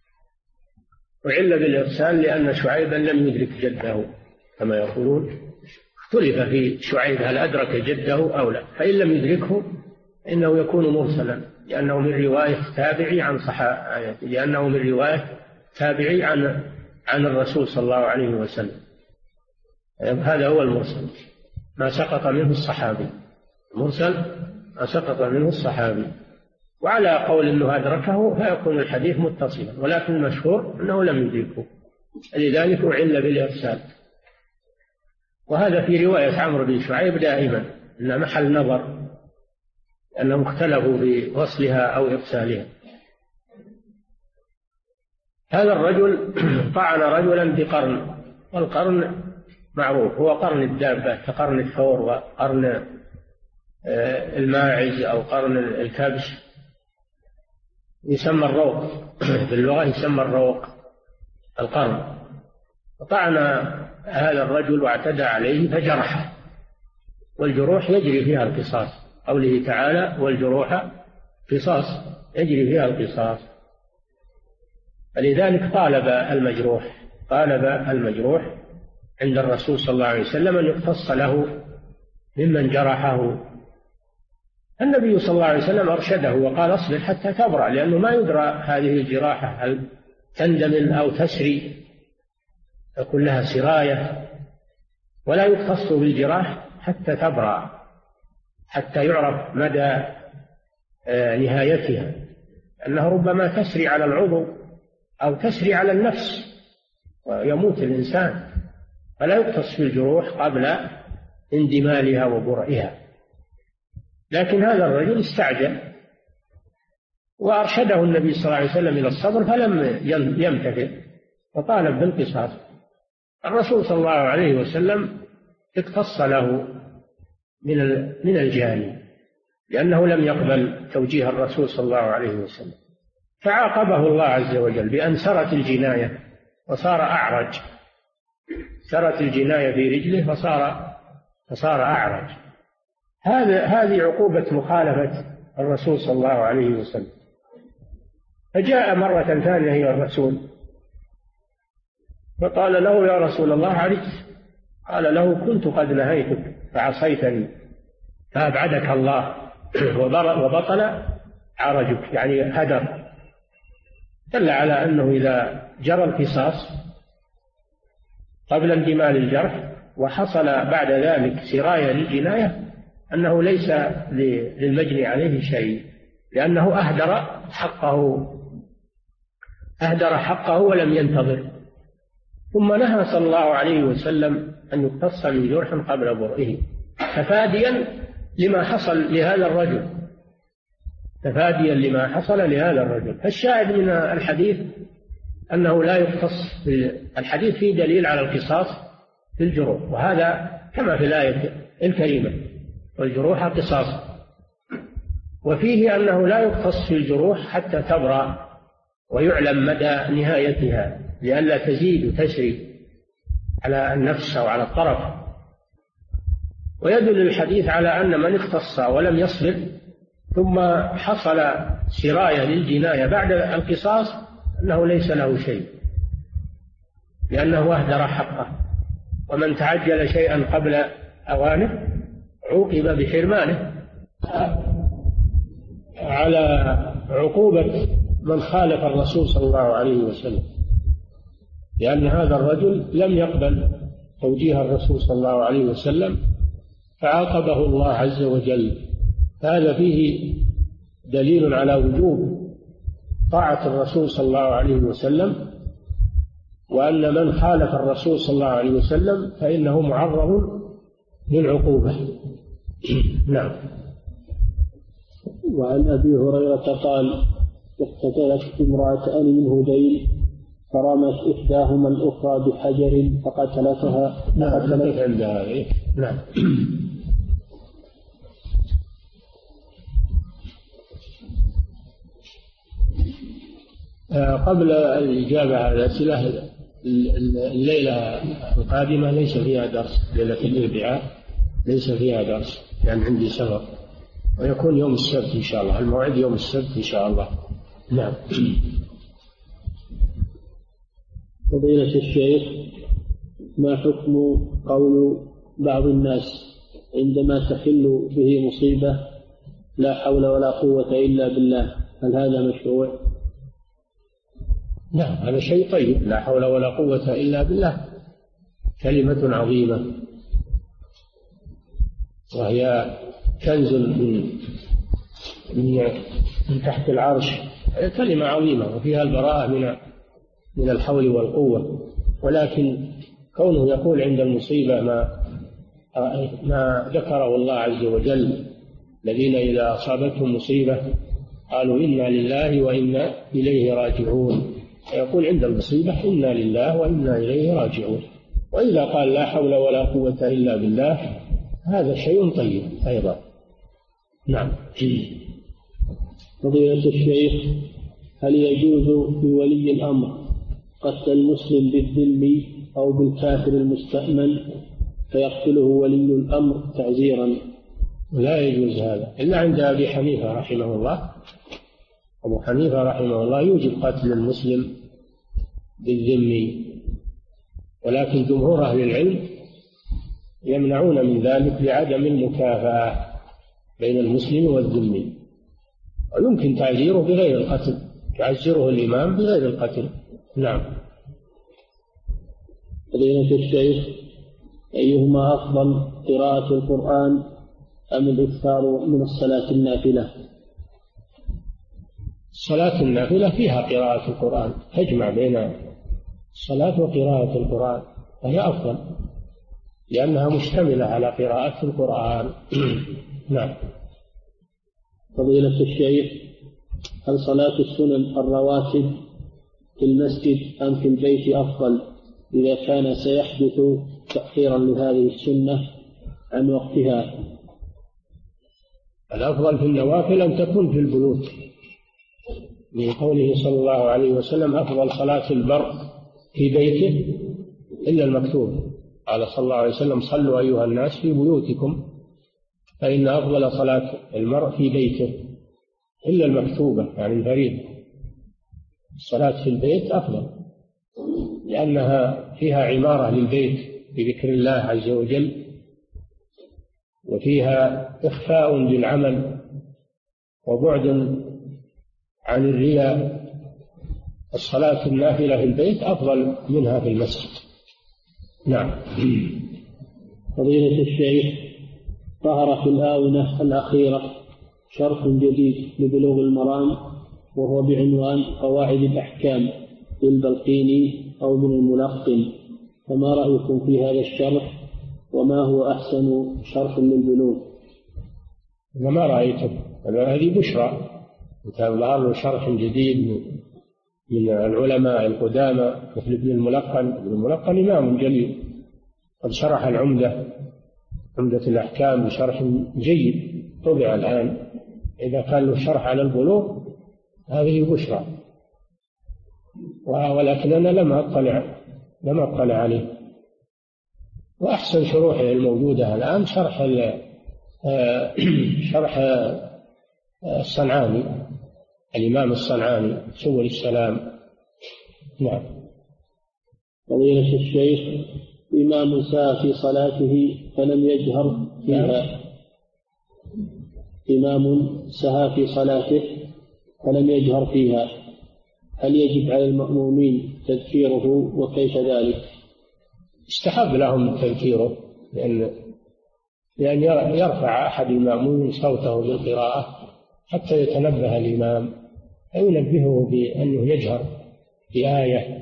وعل بالإرسال لأن شعيبا لم يدرك جده كما يقولون، اختلف في شعيب هل أدرك جده أو لا، فإن لم يدركه إنه يكون مرسلا لأنه من رواية تابعي عن صحابي، لأنه من رواية تابعي عن الرسول صلى الله عليه وسلم. هذا هو المرسل، ما سقط منه الصحابي. المرسل ما سقط منه الصحابي. وعلى قول أنه أدركه فيكون الحديث متصلا، ولكن المشهور أنه لم يدركه، لذلك أعل بالإرسال. وهذا في رواية عمرو بن شعيب دائما أن محل نظر، أنهم اختلفوا في وصلها أو إرسالها. هذا الرجل طعن رجلا بقرن، والقرن معروف هو قرن الدابة كقرن الثور وقرن الماعز أو قرن الكبش، يسمى الروق باللغة، يسمى الروق القرن. فطعن هذا الرجل واعتدى عليه فجرحه، والجروح يجري فيها القصاص، قوله تعالى والجروح قصاص، يجري فيها القصاص. فلذلك طالب المجروح عند الرسول صلى الله عليه وسلم أن يقتص له ممن جرحه. النبي صلى الله عليه وسلم أرشده وقال اصبر حتى تبرأ، لأنه ما يدرى هذه الجراحة هل تندمل أو تسري، يكون لها سراية، ولا يقتص بالجراح حتى تبرأ، حتى يعرف مدى نهايتها، أنها ربما تسري على العضو أو تسري على النفس ويموت الإنسان، فلا يقتص بالجروح قبل اندمالها وبرئها. لكن هذا الرجل استعجل وأرشده النبي صلى الله عليه وسلم إلى الصبر فلم يمتثل وطالب بالقصاص. الرسول صلى الله عليه وسلم اقتص له من الجاني، لأنه لم يقبل توجيه الرسول صلى الله عليه وسلم، فعاقبه الله عز وجل بأن سرت الجناية وصار أعرج، سرت الجناية في رجله فصار أعرج. هذه عقوبة مخالفة الرسول صلى الله عليه وسلم. فجاء مرة ثانية إلى الرسول فقال له يا رسول الله عرجت، قال له كنت قد نهيتك فعصيتني فأبعدك الله وبطل عرجك، يعني هدر، دل على أنه إذا جرى القصاص قبل اندمال الجرح وحصل بعد ذلك سراية للجناية أنه ليس للمجني عليه شيء، لأنه أهدر حقه ولم ينتظر. ثم نهى صلى الله عليه وسلم أن يقتص من جرح قبل برئه تفاديا لما حصل لهذا الرجل. فالشاهد من الحديث أنه لا يقتص الحديث فيه دليل على القصاص في الجروح، وهذا كما في الآية الكريمة والجروح قصاص، وفيه أنه لا يقتص في الجروح حتى تبرأ ويعلم مدى نهايتها لئلا تزيد وتسري على النفس أو على الطرف. ويدل الحديث على أن من اقتص ولم يصبر ثم حصل سراية للجناية بعد القصاص أنه ليس له شيء، لأنه أهدر حقه، ومن تعجل شيئا قبل أوانه عوقب بحرمانه. على عقوبة من خالف الرسول صلى الله عليه وسلم، لأن هذا الرجل لم يقبل توجيه الرسول صلى الله عليه وسلم فعاقبه الله عز وجل. هذا فيه دليل على وجوب طاعة الرسول صلى الله عليه وسلم، وأن من خالف الرسول صلى الله عليه وسلم فإنه معرض للعقوبة. نعم. وعن أبي هريرة قال اقتتلت امرأتان من هذيل فرمت إحداهما الأخرى بحجر فقتلتها. نعم. قبل الإجابة على الأسئلة، الليلة القادمة ليس فيها درس، ليلة الأربعاء ليس فيها درس لأن عندي سفر، ويكون يوم السبت إن شاء الله، الموعد يوم السبت إن شاء الله. نعم. فضيلة الشيخ، ما حكم قول بعض الناس عندما تحل به مصيبة لا حول ولا قوة إلا بالله، هل هذا مشروع؟ نعم، هذا شيء طيب، لا حول ولا قوة إلا بالله كلمة عظيمة، وهي كنز من تحت العرش، كلمة عظيمة وفيها البراءة من الحول والقوة. ولكن كونه يقول عند المصيبة ما ذكره الله عز وجل، الذين إذا أصابتهم مصيبة قالوا إنا لله وإنا إليه راجعون، يقول عند المصيبة إنا لله وإنا إليه راجعون. وإذا قال لا حول ولا قوة إلا بالله هذا شيء طيب أيضا. نعم. فضيلة الشيخ، هل يجوز لولي الأمر قتل المسلم بالذم أو بالكافر المستأمن فيقتله ولي الأمر تعزيرا؟ لا يجوز هذا إلا عند أبي حنيفة رحمه الله. أبو حنيفة رحمه الله يوجب قتل المسلم بالذم، ولكن جمهور أهل العلم يمنعون من ذلك لعدم المكافأة بين المسلم والذمي، ويمكن تعزيره بغير القتل، يعزره الإمام بغير القتل. نعم. فضيلة الشيخ، أيهما أفضل، قراءة القرآن أم الإكثار من الصلاة النافلة؟ الصلاة النافلة فيها قراءة القرآن، تجمع بين الصلاة وقراءة القرآن، فهي أفضل لأنها مشتملة على قراءة القرآن. نعم. فضيلة الشيخ، هل صلاة السنن الرواتب في المسجد أم في البيت أفضل إذا كان سيحدث تأخيرا لهذه السنة عن وقتها؟ الأفضل في النوافل أن تكون في البيوت، من قوله صلى الله عليه وسلم أفضل صلاة المرء في بيته إلا المكتوب. قال صلى الله عليه وسلم صلوا أيها الناس في بيوتكم فإن أفضل صلاة المرء في بيته إلا المكتوبة، يعني الفريضة. الصلاة في البيت أفضل لأنها فيها عمارة للبيت بذكر الله عز وجل، وفيها إخفاء للعمل وبعد عن الرياء. الصلاة النافلة في البيت أفضل منها في المسجد. نعم. فضيلة الشيخ، ظهر في الآونة الأخيرة شرح جديد لبلوغ المرام وهو بعنوان قواعد الأحكام للبلقيني أو من الملقن، فما رأيكم في هذا الشرح وما هو أحسن شرح للبلوغ؟ ما رأيته، هذه بشرى، كان ظهر له شرح جديد من العلماء القدامى مثل ابن الملقن. ابن الملقن إمام جليل قد شرح العمدة، عمدة الأحكام بشرح جيد طبع الآن. إذا كان له شرح على البلوغ هذه بشرى، ولكن أنا لم أطلع عليه. وأحسن شروحه الموجودة الآن شرح الصنعاني، الإمام الصنعاني سبل السلام. نعم. فضيلة الشيخ، إمام ساء في صلاته فلم يجهر فيها، إمام سهى في صلاته فلم يجهر فيها، هل يجب على المأمومين تذكيره وكيف ذلك؟ استحب لهم تذكيره لأن يرفع أحد المأمومين صوته بالقراءة حتى يتنبه الإمام، فينبهه بأنه يجهر بآية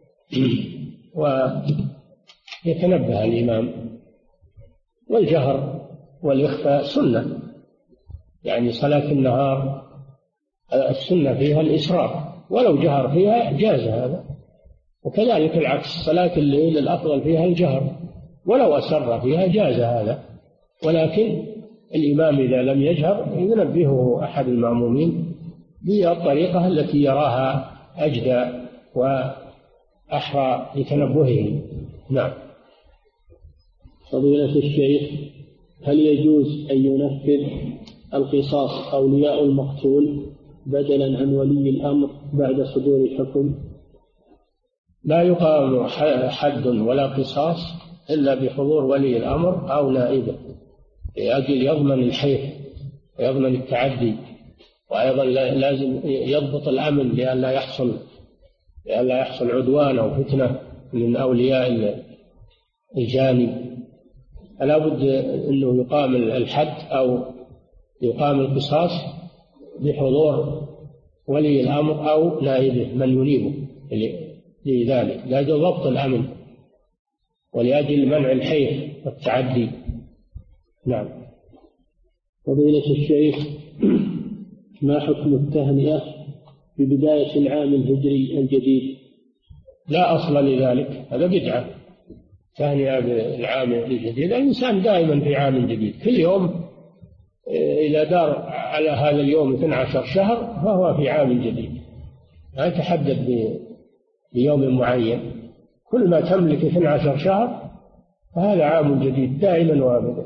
ويتنبه الإمام. والجهر والإخفاء سنة، يعني صلاة النهار السنة فيها الإسراء، ولو جهر فيها جاز هذا. وكذلك العكس، صلاة الليل الأفضل فيها الجهر، ولو أسر فيها جاز هذا. ولكن الإمام إذا لم يجهر ينبهه أحد المأمومين بالطريقة التي يراها أجدى وأحرى لتنبهه. نعم. فضيلة الشيخ، هل يجوز أن ينفذ القصاص أولياء المقتول بدلا عن ولي الأمر بعد صدور الحكم؟ لا يقام حد ولا قصاص إلا بحضور ولي الأمر أو نائبه، لأجل يضمن الحيف ويضمن التعدي، وأيضا لازم يضبط الأمن لئلا يحصل عدوان أو فتنة من أولياء الجاني. فلا بد أنه يقام الحد أو يقام القصاص بحضور ولي الأمر أو نائبه من ينيبه لذلك، لأجل ضبط الأمن ولأجل منع الحيف والتعدي. نعم. فضيلة الشيخ، ما حكم التهنئة في بداية العام الهجري الجديد؟ لا أصل لذلك، هذا بدعة. تهنئة بالعام الجديد، الإنسان دائما في عام جديد، كل يوم إذا دار على هذا اليوم 12 شهر فهو في عام جديد، لا يتحدد بيوم معين. كل ما تملك 12 شهر فهذا عام جديد دائما وابدا.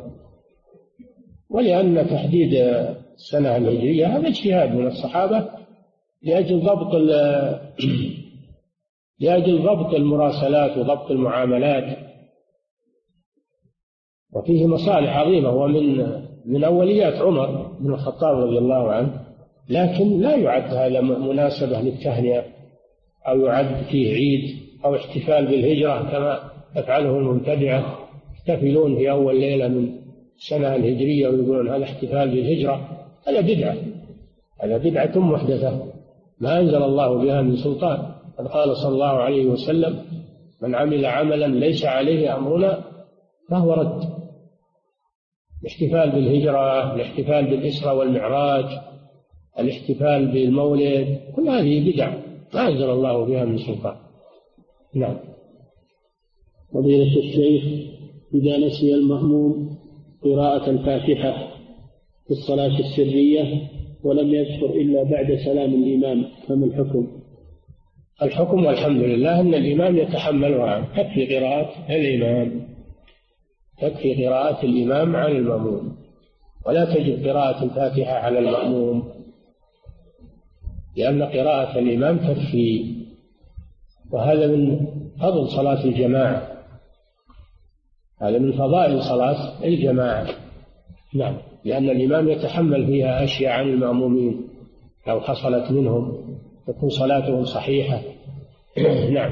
ولأن تحديد السنة الهجرية هذا اجتهاد من الصحابة لأجل ضبط المراسلات وضبط المعاملات، وفيه مصالح عظيمة، ومن أوليات عمر بن الخطاب رضي الله عنه، لكن لا يعد هذا مناسبة للتهنئة أو يعد فيه عيد أو احتفال بالهجرة كما يفعله المبتدعة، يحتفلون في أول ليلة من السنة الهجرية ويقولون هذا احتفال بالهجرة. هذا بدعة، هذا بدعة محدثة ما أنزل الله بها من سلطان. قد قال صلى الله عليه وسلم: من عمل عملا ليس عليه أمرنا فهو رد. الاحتفال بالهجرة، الاحتفال بالإسراء والمعراج، الاحتفال بالمولد، كل هذه بدع ما أنزل الله بها من سلطان. نعم. فضيلة الشيخ، إذا نسي المأموم قراءة الفاتحة في الصلاة السرية ولم يذكر إلا بعد سلام الإمام فما الحكم؟ الحكم والحمد لله أن الإمام يتحملها، تكفي قراءة الإمام عن المأموم، ولا تجب قراءة الفاتحة على المأموم، لأن قراءة الإمام تكفي، وهذا من فضل صلاة الجماعة، هذا من فضائل صلاة الجماعة. نعم، لأن الإمام يتحمل فيها أشياء عن المأمومين لو حصلت منهم تكون صلاتهم صحيحة. نعم.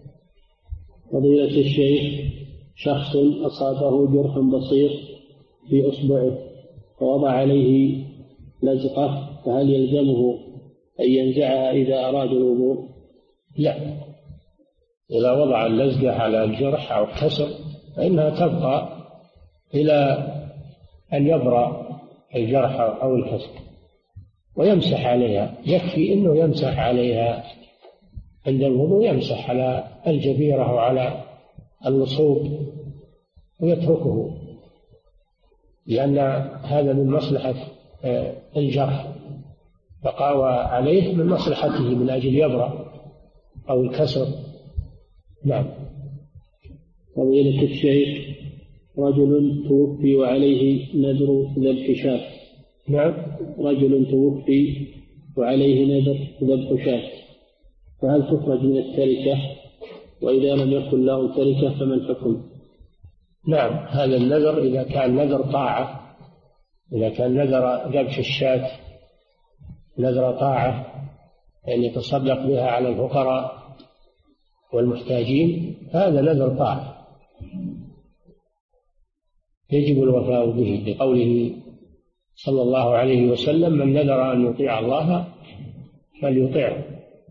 فضيلة الشيخ، شخص أصابه جرح بسيط في أصبعه ووضع عليه لزقة، فهل يلزمه أن ينزعها إذا أراد الوضوء؟ لا، إذا وضع اللزقة على الجرح أو الكسر فإنها تبقى إلى أن يبرأ الجرح أو الكسر، ويمسح عليها، يكفي أنه يمسح عليها عند الوضوء، يمسح على الجبيرة وعلى اللصوق ويتركه، لأن هذا من مصلحة الجرح، بقاء عليه من مصلحته من أجل يبرأ أو الكسر. نعم. فضيلة الشيخ، رجل توفي وعليه نذر ذبح شاة. نعم. رجل توفي وعليه نذر ذبح شاة، فهل تخرج من التركة؟ وإذا لم يكن له تركة فما الحكم؟ نعم، هذا النذر إذا كان نذر طاعة، إذا كان نذر ذبح الشاة نذر طاعة يعني يتصدق بها على الفقراء والمحتاجين، هذا نذر طاعة يجب الوفاء به، لقوله صلى الله عليه وسلم: من نذر أن يطيع الله فليطيعه،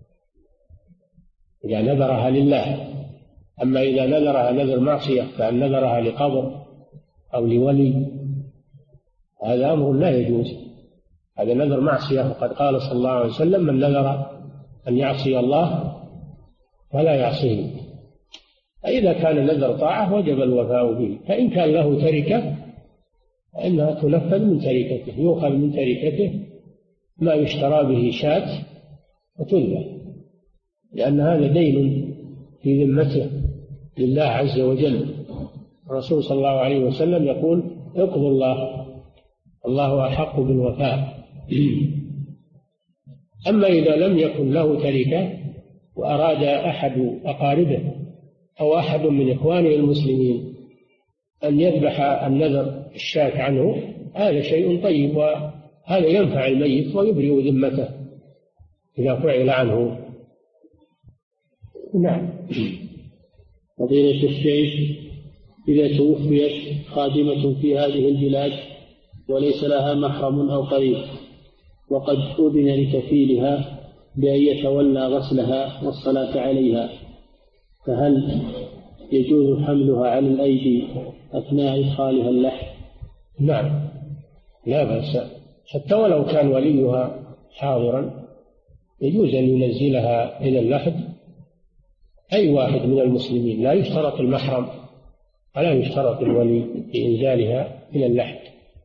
إذا نذرها لله. أما إذا نذرها نذر معصية كأن نذرها لقبر أو لولي، هذا أمر لا يجوز، هذا نذر معصية. وقد قال صلى الله عليه وسلم: من نذر أن يعصي الله فلا يعصيه. فإذا كان نذر طاعة وجب الوفاء به، فإن كان له تركة فإنها تنفذ من تركته، يؤخذ من تركته ما يشترى به شاة وتذبح. لأن هذا دين في ذمته لله عز وجل. الرسول صلى الله عليه وسلم يقول اقضوا الله أحق بالوفاء. أما إذا لم يكن له تركة وأراد أحد أقاربه أو أحد من إخوانه المسلمين أن يذبح النذر الشاة عنه، هذا شيء طيب، وهذا ينفع الميت ويبرئ ذمته إذا فعل عنه. نعم. فضيلة الشيخ، إذا توفيت خادمة في هذه البلاد وليس لها محرم أو قريب، وقد أذن لكفيلها بأن يتولى غسلها والصلاة عليها، فهل يجوز حملها على الأيدي أثناء إدخالها اللحد؟ نعم، لا بأس، حتى ولو كان وليها حاضرا يجوز أن ينزلها إلى اللحد أي واحد من المسلمين، لا يشترط المحرم ولا يشترط الولي في إنزالها إلى اللحد،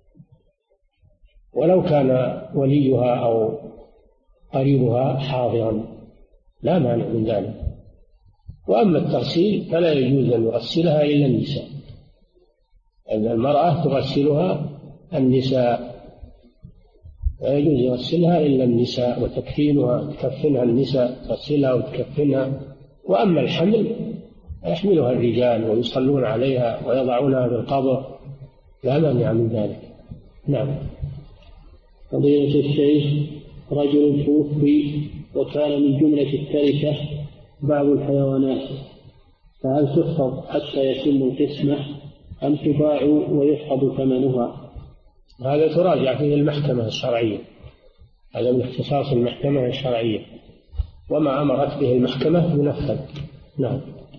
ولو كان وليها أو قريبها حاضرا لا مانع من ذلك. وأما التغسيل فلا يجوز أن يغسلها إلا النساء، أن المرأة تغسلها النساء، لا يجوز يغسلها إلا النساء، وتكفينها تكفنها النساء، تغسلها وتكفنها. وأما الحمل يحملها الرجال ويصلون عليها ويضعونها بالقبر، لا مانع من ذلك. نعم. فضيلة الشيخ، رجل توفي وكان من جملة التركة بعض الحيوانات، فهل تحفظ حتى يتم القسمة أم تباع ويحفظ ثمنها؟ هذا تراجع فيه المحكمة الشرعية، هذا من اختصاص المحكمة الشرعية، وما أمرت به المحكمة ينفذ. نعم.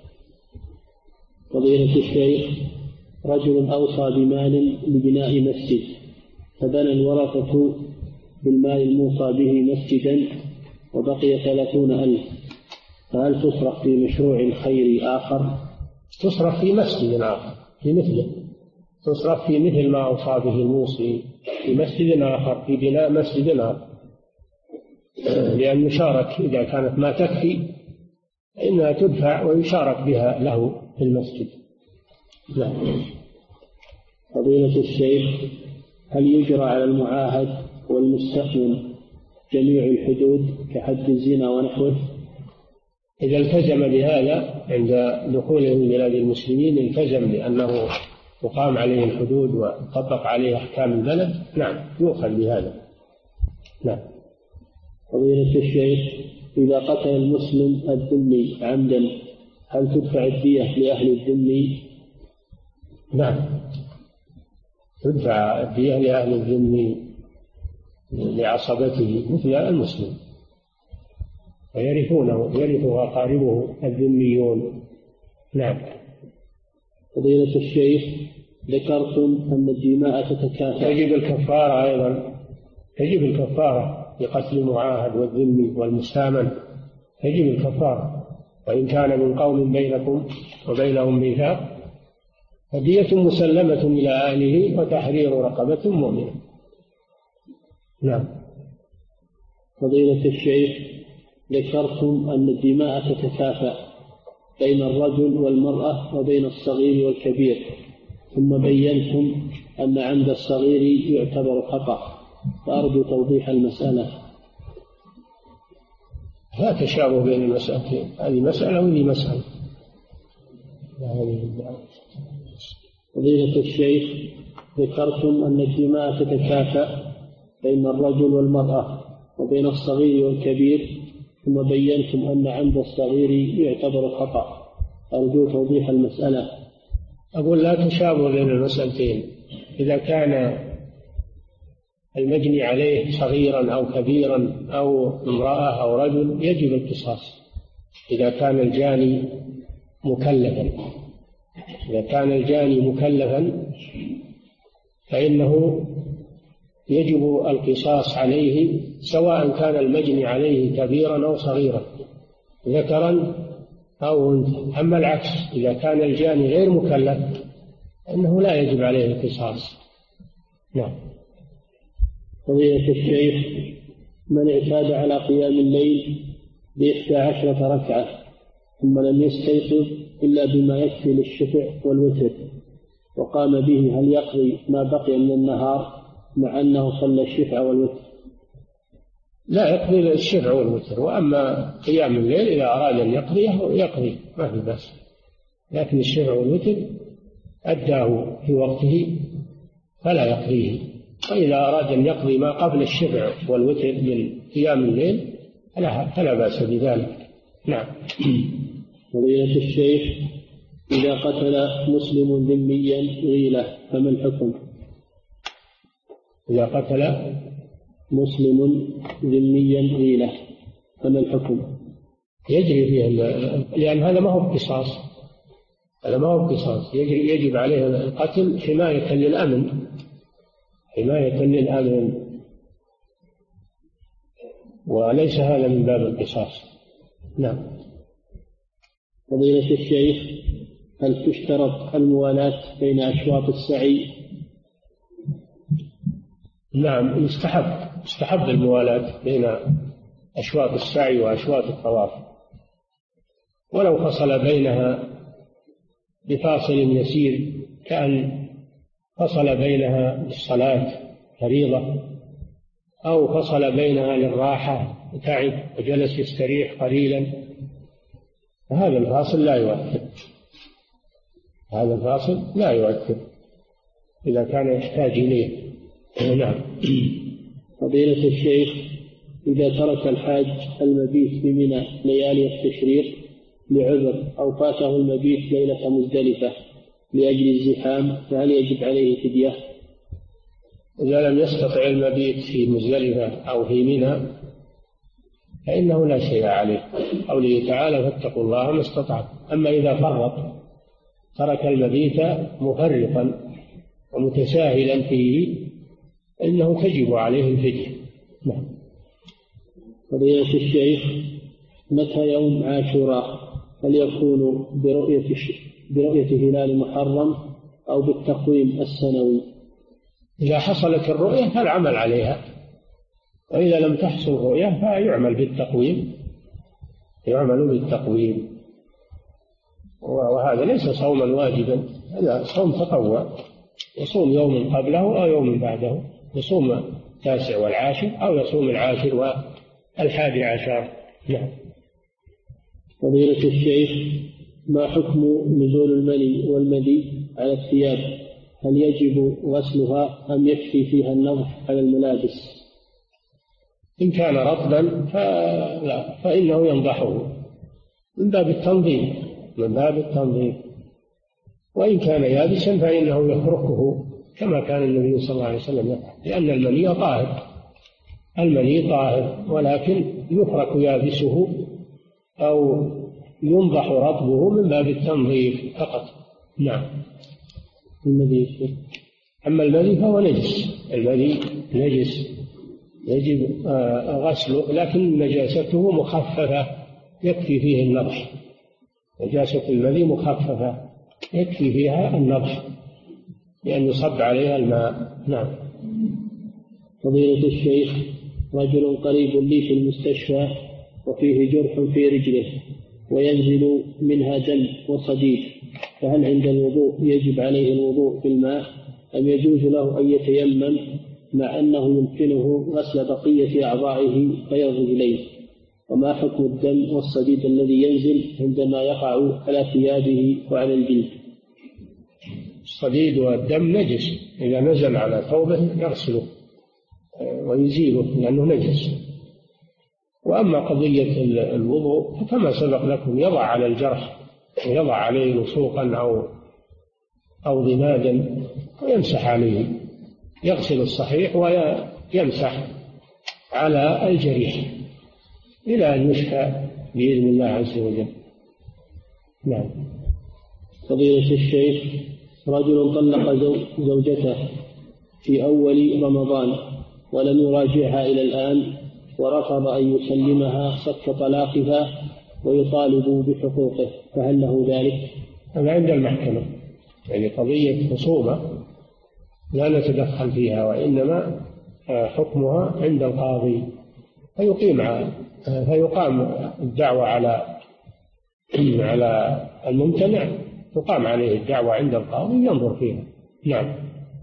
فضيلة الشيخ، رجل أوصى بمال لبناء مسجد، فبنى الورثة بالمال الموصى به مسجدا وبقي 30,000، فهل تصرف في مشروع خيري آخر؟ تصرف في مسجد آخر في مثله، تصرف في مثل ما أوصى به الموصي في مسجد آخر، في بناء مسجد آخر، لأن يشارك إذا كانت ما تكفي إنها تدفع ويشارك بها له في المسجد. نعم. فضيلة الشيخ، هل يجرى على المعاهد والمستأمن جميع الحدود كحد الزنا ونحوه؟ إذا التزم بهذا عند دخوله من بلاد المسلمين، التزم بأنه تقام عليه الحدود وتطبق عليه أحكام البلد، نعم يؤخذ بهذا. نعم. فضيلة الشيخ، إذا قتل المسلم الذمي عمدا هل تدفع الدية لأهل الذمي؟ نعم، تدفع الدية لأهل الذمي لعصبته مثل المسلم، ويرثونه، يرث أقاربه الذميون. نعم. فضيلة الشيخ، ذكرتم أن الدماء تتكاثر، تجب الكفارة أيضا، تجب الكفارة لقتل المعاهد والذمي والمستامن، تجب الكفارة، وإن كان من قوم بينكم وبينهم ميثاق فدية مسلمة إلى أهله وتحرير رقبة مؤمنة. نعم. فضيلة الشيخ، ذكرتم أن الدماء تتكافأ بين الرجل والمرأة وبين الصغير والكبير، ثم بينتم أن عند الصغير يعتبر خطأ، فأرجو توضيح المسألة. لا تشابه بين المسألتين، هذه مسألة وهذه مسألة. فضيلة الشيخ، ذكرتم أن الدماء تتكافأ بين الرجل والمرأة وبين الصغير والكبير، ثم بينتم أن عند الصغير يعتبر خطأ، أرجو توضيح المسألة. أقول لا تشابه بين المسألتين، إذا كان المجني عليه صغيرا أو كبيرا أو امرأة أو رجل يجب القصاص. إذا كان الجاني مكلفا، إذا كان الجاني مكلفا فإنه يجب القصاص عليه، سواء كان المجني عليه كبيرا أو صغيرا، ذكرا أو أنثى. أما العكس، إذا كان الجاني غير مكلف فإنه لا يجب عليه القصاص. نعم. فضيلة الشيخ، من اعتاد على قيام الليل ب11 ركعة ثم لم يستيقظ إلا بما يكفي للشفع والوتر وقام به، هل يقضي ما بقي من النهار مع أنه صلى الشفع والوتر؟ لا، يقضي الشفع والوتر، وأما قيام الليل إذا أراد أن يقضيه يقضي ما في بأس، لكن الشفع والوتر أداه في وقته فلا يقضيه. وإذا أراد أن يقضي ما قبل الشفع والوتر من قيام الليل فلا بأس بذلك. نعم. فضيلة الشيخ، إذا قتل مسلم ذميا غيلة فما الحكم؟ إذا قتل مسلم ذميا غيلة فما الحكم؟ يجري فيه، لأن هذا ما هو قصاص، هذا ما هو قصاص، يجب عليه القتل حماية للأمن، حماية للأمن، وليس هذا من باب القصاص. نعم. فضيلة الشيخ، هل تشترط الموالاة بين أشواط السعي؟ نعم، يستحب الموالاة بين أشواط السعي وأشواط الطواف، ولو فصل بينها بفاصل يسير، كأن فصل بينها بالصلاة فريضة، أو فصل بينها للراحة وتعب وجلس يستريح قليلا، هذا الفاصل لا يؤثر، هذا الفاصل لا يؤثر إذا كان يحتاج إليه. نعم. فضيلة الشيخ، إذا ترك الحاج المبيت بمنى ليالي التشريق لعذر أو فاته المبيت ليلة مزدلفة لأجل الزحام فهل يجب عليه فدية؟ إذا لم يستطع المبيت في مزدلفة أو في منى فإنه لا شيء عليه، قوله تعالى فاتقوا الله ما استطعتم. أما إذا فرط، ترك المبيت مفرطا ومتساهلا فيه، إنه تجب عليه الفدية. نعم. فضيلة الشيخ، متى يوم عاشوراء؟ هل يكون برؤية هلال محرم أو بالتقويم السنوي؟ إذا حصلت الرؤية فالعمل عليها، وإذا لم تحصل الرؤية فيعمل بالتقويم، يعمل بالتقويم، وهذا ليس صوما واجبا، هذا صوم تطوع، يصوم يوم قبله أو يوم بعده، يصوم 9 والعاشر أو يصوم 10 و11. نعم. فضيلة الشيخ، ما حكم نزول المني والمدي على الثياب؟ هل يجب غسلها أم يكفي فيها النضح على الملابس؟ إن كان رطبا فإنه ينضحه من باب التنظيف، من باب التنظيف، وإن كان يابسا فإنه يفركه كما كان النبي صلى الله عليه وسلم يفعل، لأن المني طاهر، المني طاهر، ولكن يفرك يابسه أو ينضح رطبه من باب التنظيف فقط. نعم. أما المني فهو نجس، المني نجس يجب غسله، لكن نجاسته مخففة يكفي فيه النضح، نجاسة المني مخففة يكفي فيها النضح لأن يصب عليها الماء. نعم. فضيلة الشيخ، رجل قريب لي في المستشفى وفيه جرح في رجله وينزل منها دم وصديد، فهل عند الوضوء يجب عليه الوضوء بالماء أم يجوز له أن يتيمم مع أنه يمكنه غسل بقية أعضائه غير الرجلين؟ وما حكم الدم والصديد الذي ينزل عندما يقع على ثيابه وعلى الجلد؟ الصديد والدم نجس، إذا نزل على ثوبه يغسله ويزيله لأنه نجس. وأما قضية الوضوء فكما سبق لكم، يضع على الجرح ويضع عليه لصوقا أو ضمادا ويمسح عليه، يغسل الصحيح ويمسح على الجريح إلى أن يشفى بإذن الله عز وجل. نعم. فضيلة الشيخ، رجل طلق زوجته في أول رمضان ولم يراجعها إلى الآن ورفض أن يسلمها صك طلاقها ويطالب بحقوقه، فهل له ذلك؟ هذا عند المحكمة، يعني قضية خصومة لا نتدخل فيها، وإنما حكمها عند القاضي، فيقام الدعوة على الممتنع، تقام عليه الدعوة عند القاضي ينظر فيها. نعم.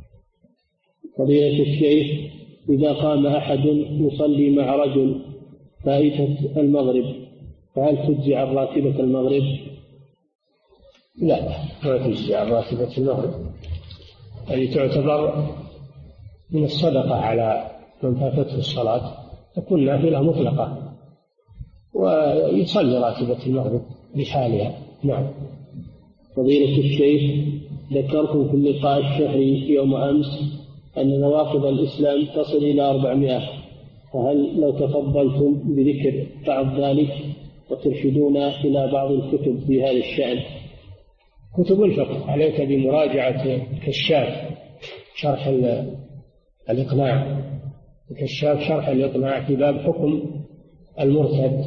فضيلة الشيخ، إذا قام أحد يصلي مع رجل فائتة المغرب فهل تجزي عن راتبة المغرب؟ لا، ما تجزي عن راتبة المغرب، هذه تعتبر من الصدقة على من فاتته الصلاة، تكون نافلة مطلقة ويصلي راتبة المغرب بحالها. نعم. فضيلة الشيخ، ذكرتم في اللقاء الشهري يوم أمس أن نواقض الإسلام تصل إلى 400، فهل لو تفضلتم بذكر بعض ذلك وترشدونا إلى بعض الكتب في هذا الشأن؟ كتب الفقه عليك بمراجعة كشاف شرح الإقناع، كشاف شرح الإقناع في باب حكم المرتد،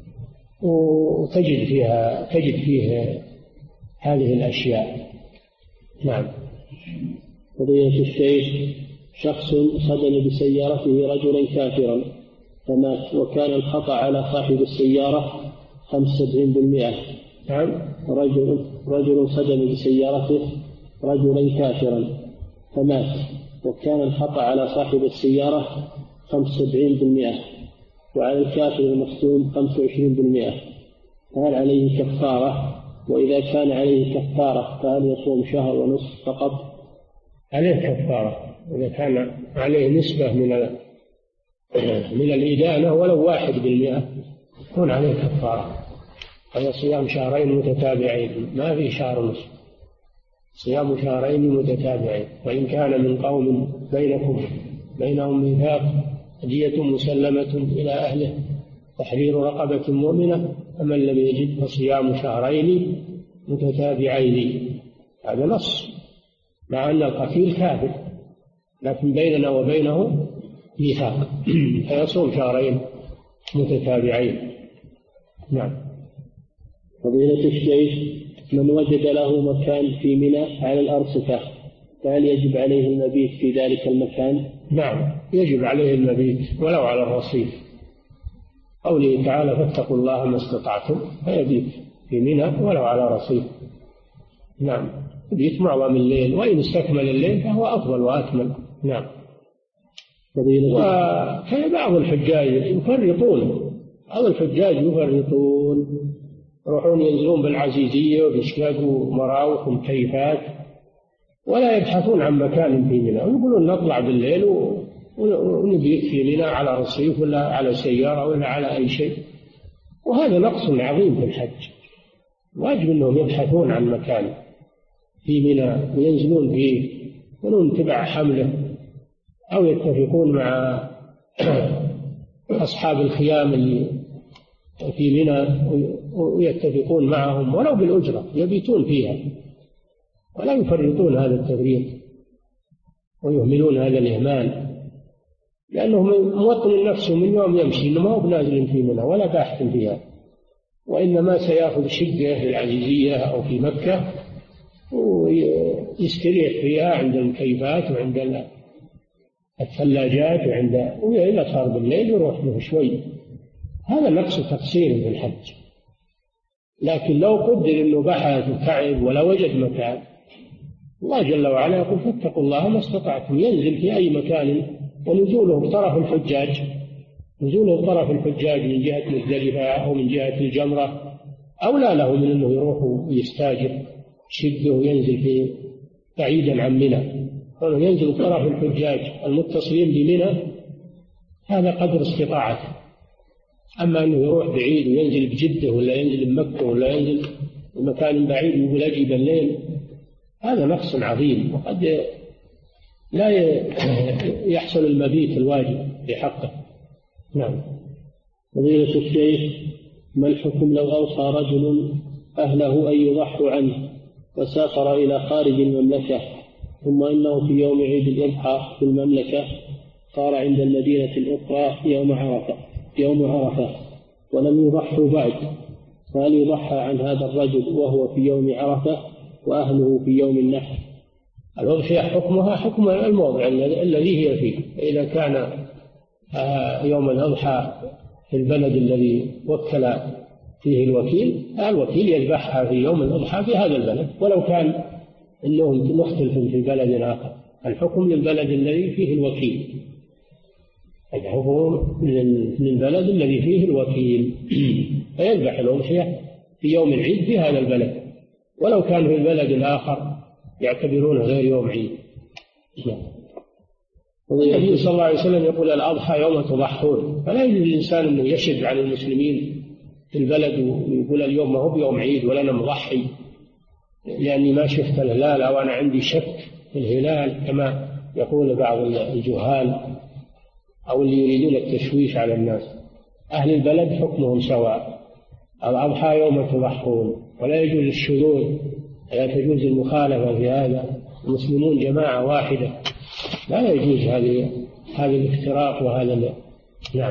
وتجد فيه هذه الأشياء. نعم. فضيلة الشيخ، شخص صدم بسيارته رجلا كافرا فمات، وكان الخطأ على صاحب السيارة 75%. نعم. رجل صدم بسيارته رجلا كافرا فمات، وكان الخطأ على صاحب السيارة 75%، وعلى الكافر المصدوم 25%، فهل عليه كفارة؟ وإذا كان عليه كفارة فهل يصوم شهر ونصف فقط؟ عليه كفارة إذا كان عليه نسبة من الإدانة ولو 1%، يكون عليه كفارة. هذا صيام شهرين متتابعين، ما في شهر ونصف، صيام شهرين متتابعين. وإن كان من قوم بينهم ميثاق هدية مسلمة إلى أهله تحرير رقبة مؤمنة، فمن لم يجد فصيام شهرين متتابعين. هذا نص، مع أن القتيل كافر لكن بيننا وبينه ميثاق فيصوم شهرين متتابعين. نعم. فضيلة الشيخ، من وجد له مكان في منى على الأرصفة فهل يجب عليه المبيت في ذلك المكان؟ نعم، يجب عليه المبيت ولو على الرصيف، قوله تعالى فاتقوا الله ما استطعتم، فيبيت في منى ولو على رصيف. نعم، يبيت معظم الليل، وإن استكمل الليل فهو أفضل وأكمل. نعم. وكان بعض الحجاج يفرطون، يروحون ينزلون بالعزيزية وبيشتاقوا مراوح ومكيفات ولا يبحثون عن مكان في منى، ويقولون نطلع بالليل ونبيت في منى على رصيف ولا على سيارة ولا على أي شيء، وهذا نقص عظيم في الحج. واجب أنهم يبحثون عن مكان في منى وينزلون فيه ولون تبع حمله، أو يتفقون مع أصحاب الخيام اللي في منى ويتفقون معهم ولو بالأجرة يبيتون فيها، ولا يفرطون هذا التفريط ويهملون هذا الإهمال، لأنه موطن نفسه من يوم يمشي إنه ما هو بنازل في منى ولا باحث فيها، وإنما سيأخذ شقة في العزيزية أو في مكة ويستريح فيها عند المكيفات وعند الثلاجات وإذا صار بالليل يروح له شوي. هذا نقص تقصير في الحج. لكن لو قدر أنه بحث وتعب ولا وجد مكان، الله جل وعلا يقول فاتقوا الله ما استطعتم، ينزل في أي مكان، ونزوله بطرف الحجاج من جهة مزدلفة أو من جهة الجمرة أولى له من أنه يروح ويستاجر شده وينزل في بعيدا عن منى. فإنه ينزل بطرف الحجاج المتصلين بمنى هذا قدر استطاعته. أما أنه يروح بعيد وينزل بجدة ولا ينزل بمكة ولا ينزل بمكان بعيد ويقول أجي بالليل، هذا نقص عظيم، وقد لا يحصل المبيت الواجب بحقه. نعم. فضيلة الشيخ، ما الحكم لو أوصى رجل أهله أن يضحوا عنه وسافر إلى خارج المملكة، ثم إنه في يوم عيد الأضحى في المملكة صار عند المدينة الأخرى يوم عرفة ولم يضحوا بعد، فهل يضحى عن هذا الرجل وهو في يوم عرفة وأهله في يوم النحر؟ الأضحية حكمها حكم الموضع الذي هي فيه، إذا كان يوم الأضحى في البلد الذي وكل فيه الوكيل يذبحها في يوم الأضحى في هذا البلد، ولو كان أنهم مختلف في بلد آخر. الحكم للبلد الذي فيه الوكيل، الحكم للبلد الذي فيه الوكيل، فيذبح الأضحية في يوم العيد في هذا البلد، ولو كان في البلد الآخر يعتبرونه غير يوم عيد. النبي صلى الله عليه وسلم يقول الأضحى يوم تضحون، فلا يجوز للإنسان أنه يشد على المسلمين في البلد ويقول اليوم ما هو بيوم عيد ولا أنا مضحي لأني ما شفت الهلال أو أنا عندي شك في الهلال كما يقول بعض الجهال أو اللي يريدون التشويش على الناس. أهل البلد حكمهم سواء، الأضحى يوم تضحون، ولا يجوز الشذوذ، لا تجوز المخالفة في هذا، المسلمون جماعة واحدة، لا يجوز هذا الافتراق وهذا. نعم.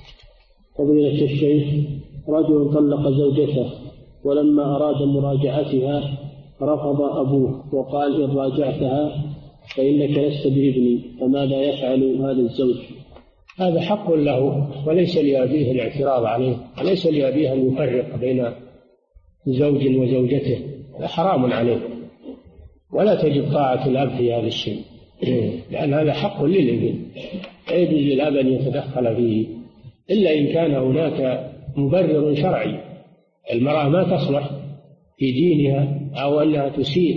فضيلة الشيخ، رجل طلق زوجته ولما أراد مراجعتها رفض أبوه وقال إن راجعتها فإنك لست بابني، فماذا يفعل هذا الزوج؟ هذا حق له وليس لأبيه الاعتراض عليه، وليس لأبيه أن يفرق بين زوج وزوجته، هذا حرام عليه، ولا تجب طاعة الأب في هذا الشيء، لأن هذا حق للابن، لا يجوز للأب أن يتدخل فيه إلا إن كان هناك مبرر شرعي. المرأة ما تصلح في دينها أو أنها تسيء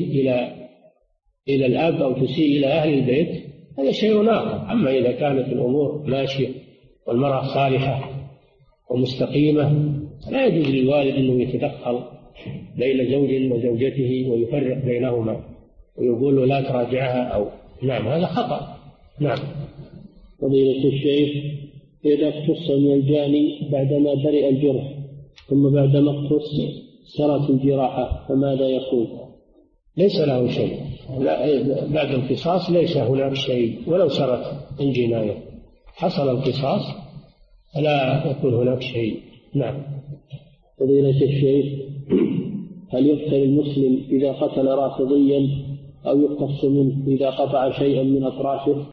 إلى الأب أو تسيء إلى أهل البيت، هذا شيء آخر. أما إذا كانت الأمور ماشية والمرأة صالحة ومستقيمة، لا يجوز للوالد أنه يتدخل بين زوج وزوجته ويفرق بينهما ويقول له لا تراجعها أو نعم، هذا خطأ. نعم. فضيلة الشيخ، إذا اقتص من الجاني بعدما برئ الجرح ثم بعدما اقتص سرت الجراحة فماذا يقول؟ ليس له شيء، بعد القصاص ليس هناك شيء، ولو سرت الجناية حصل القصاص فلا يكون هناك شيء. نعم. فضيلة الشيخ، هل يقتل المسلم إذا قتل رافضيا أو يقتص منه إذا قطع شيئا من أطرافه؟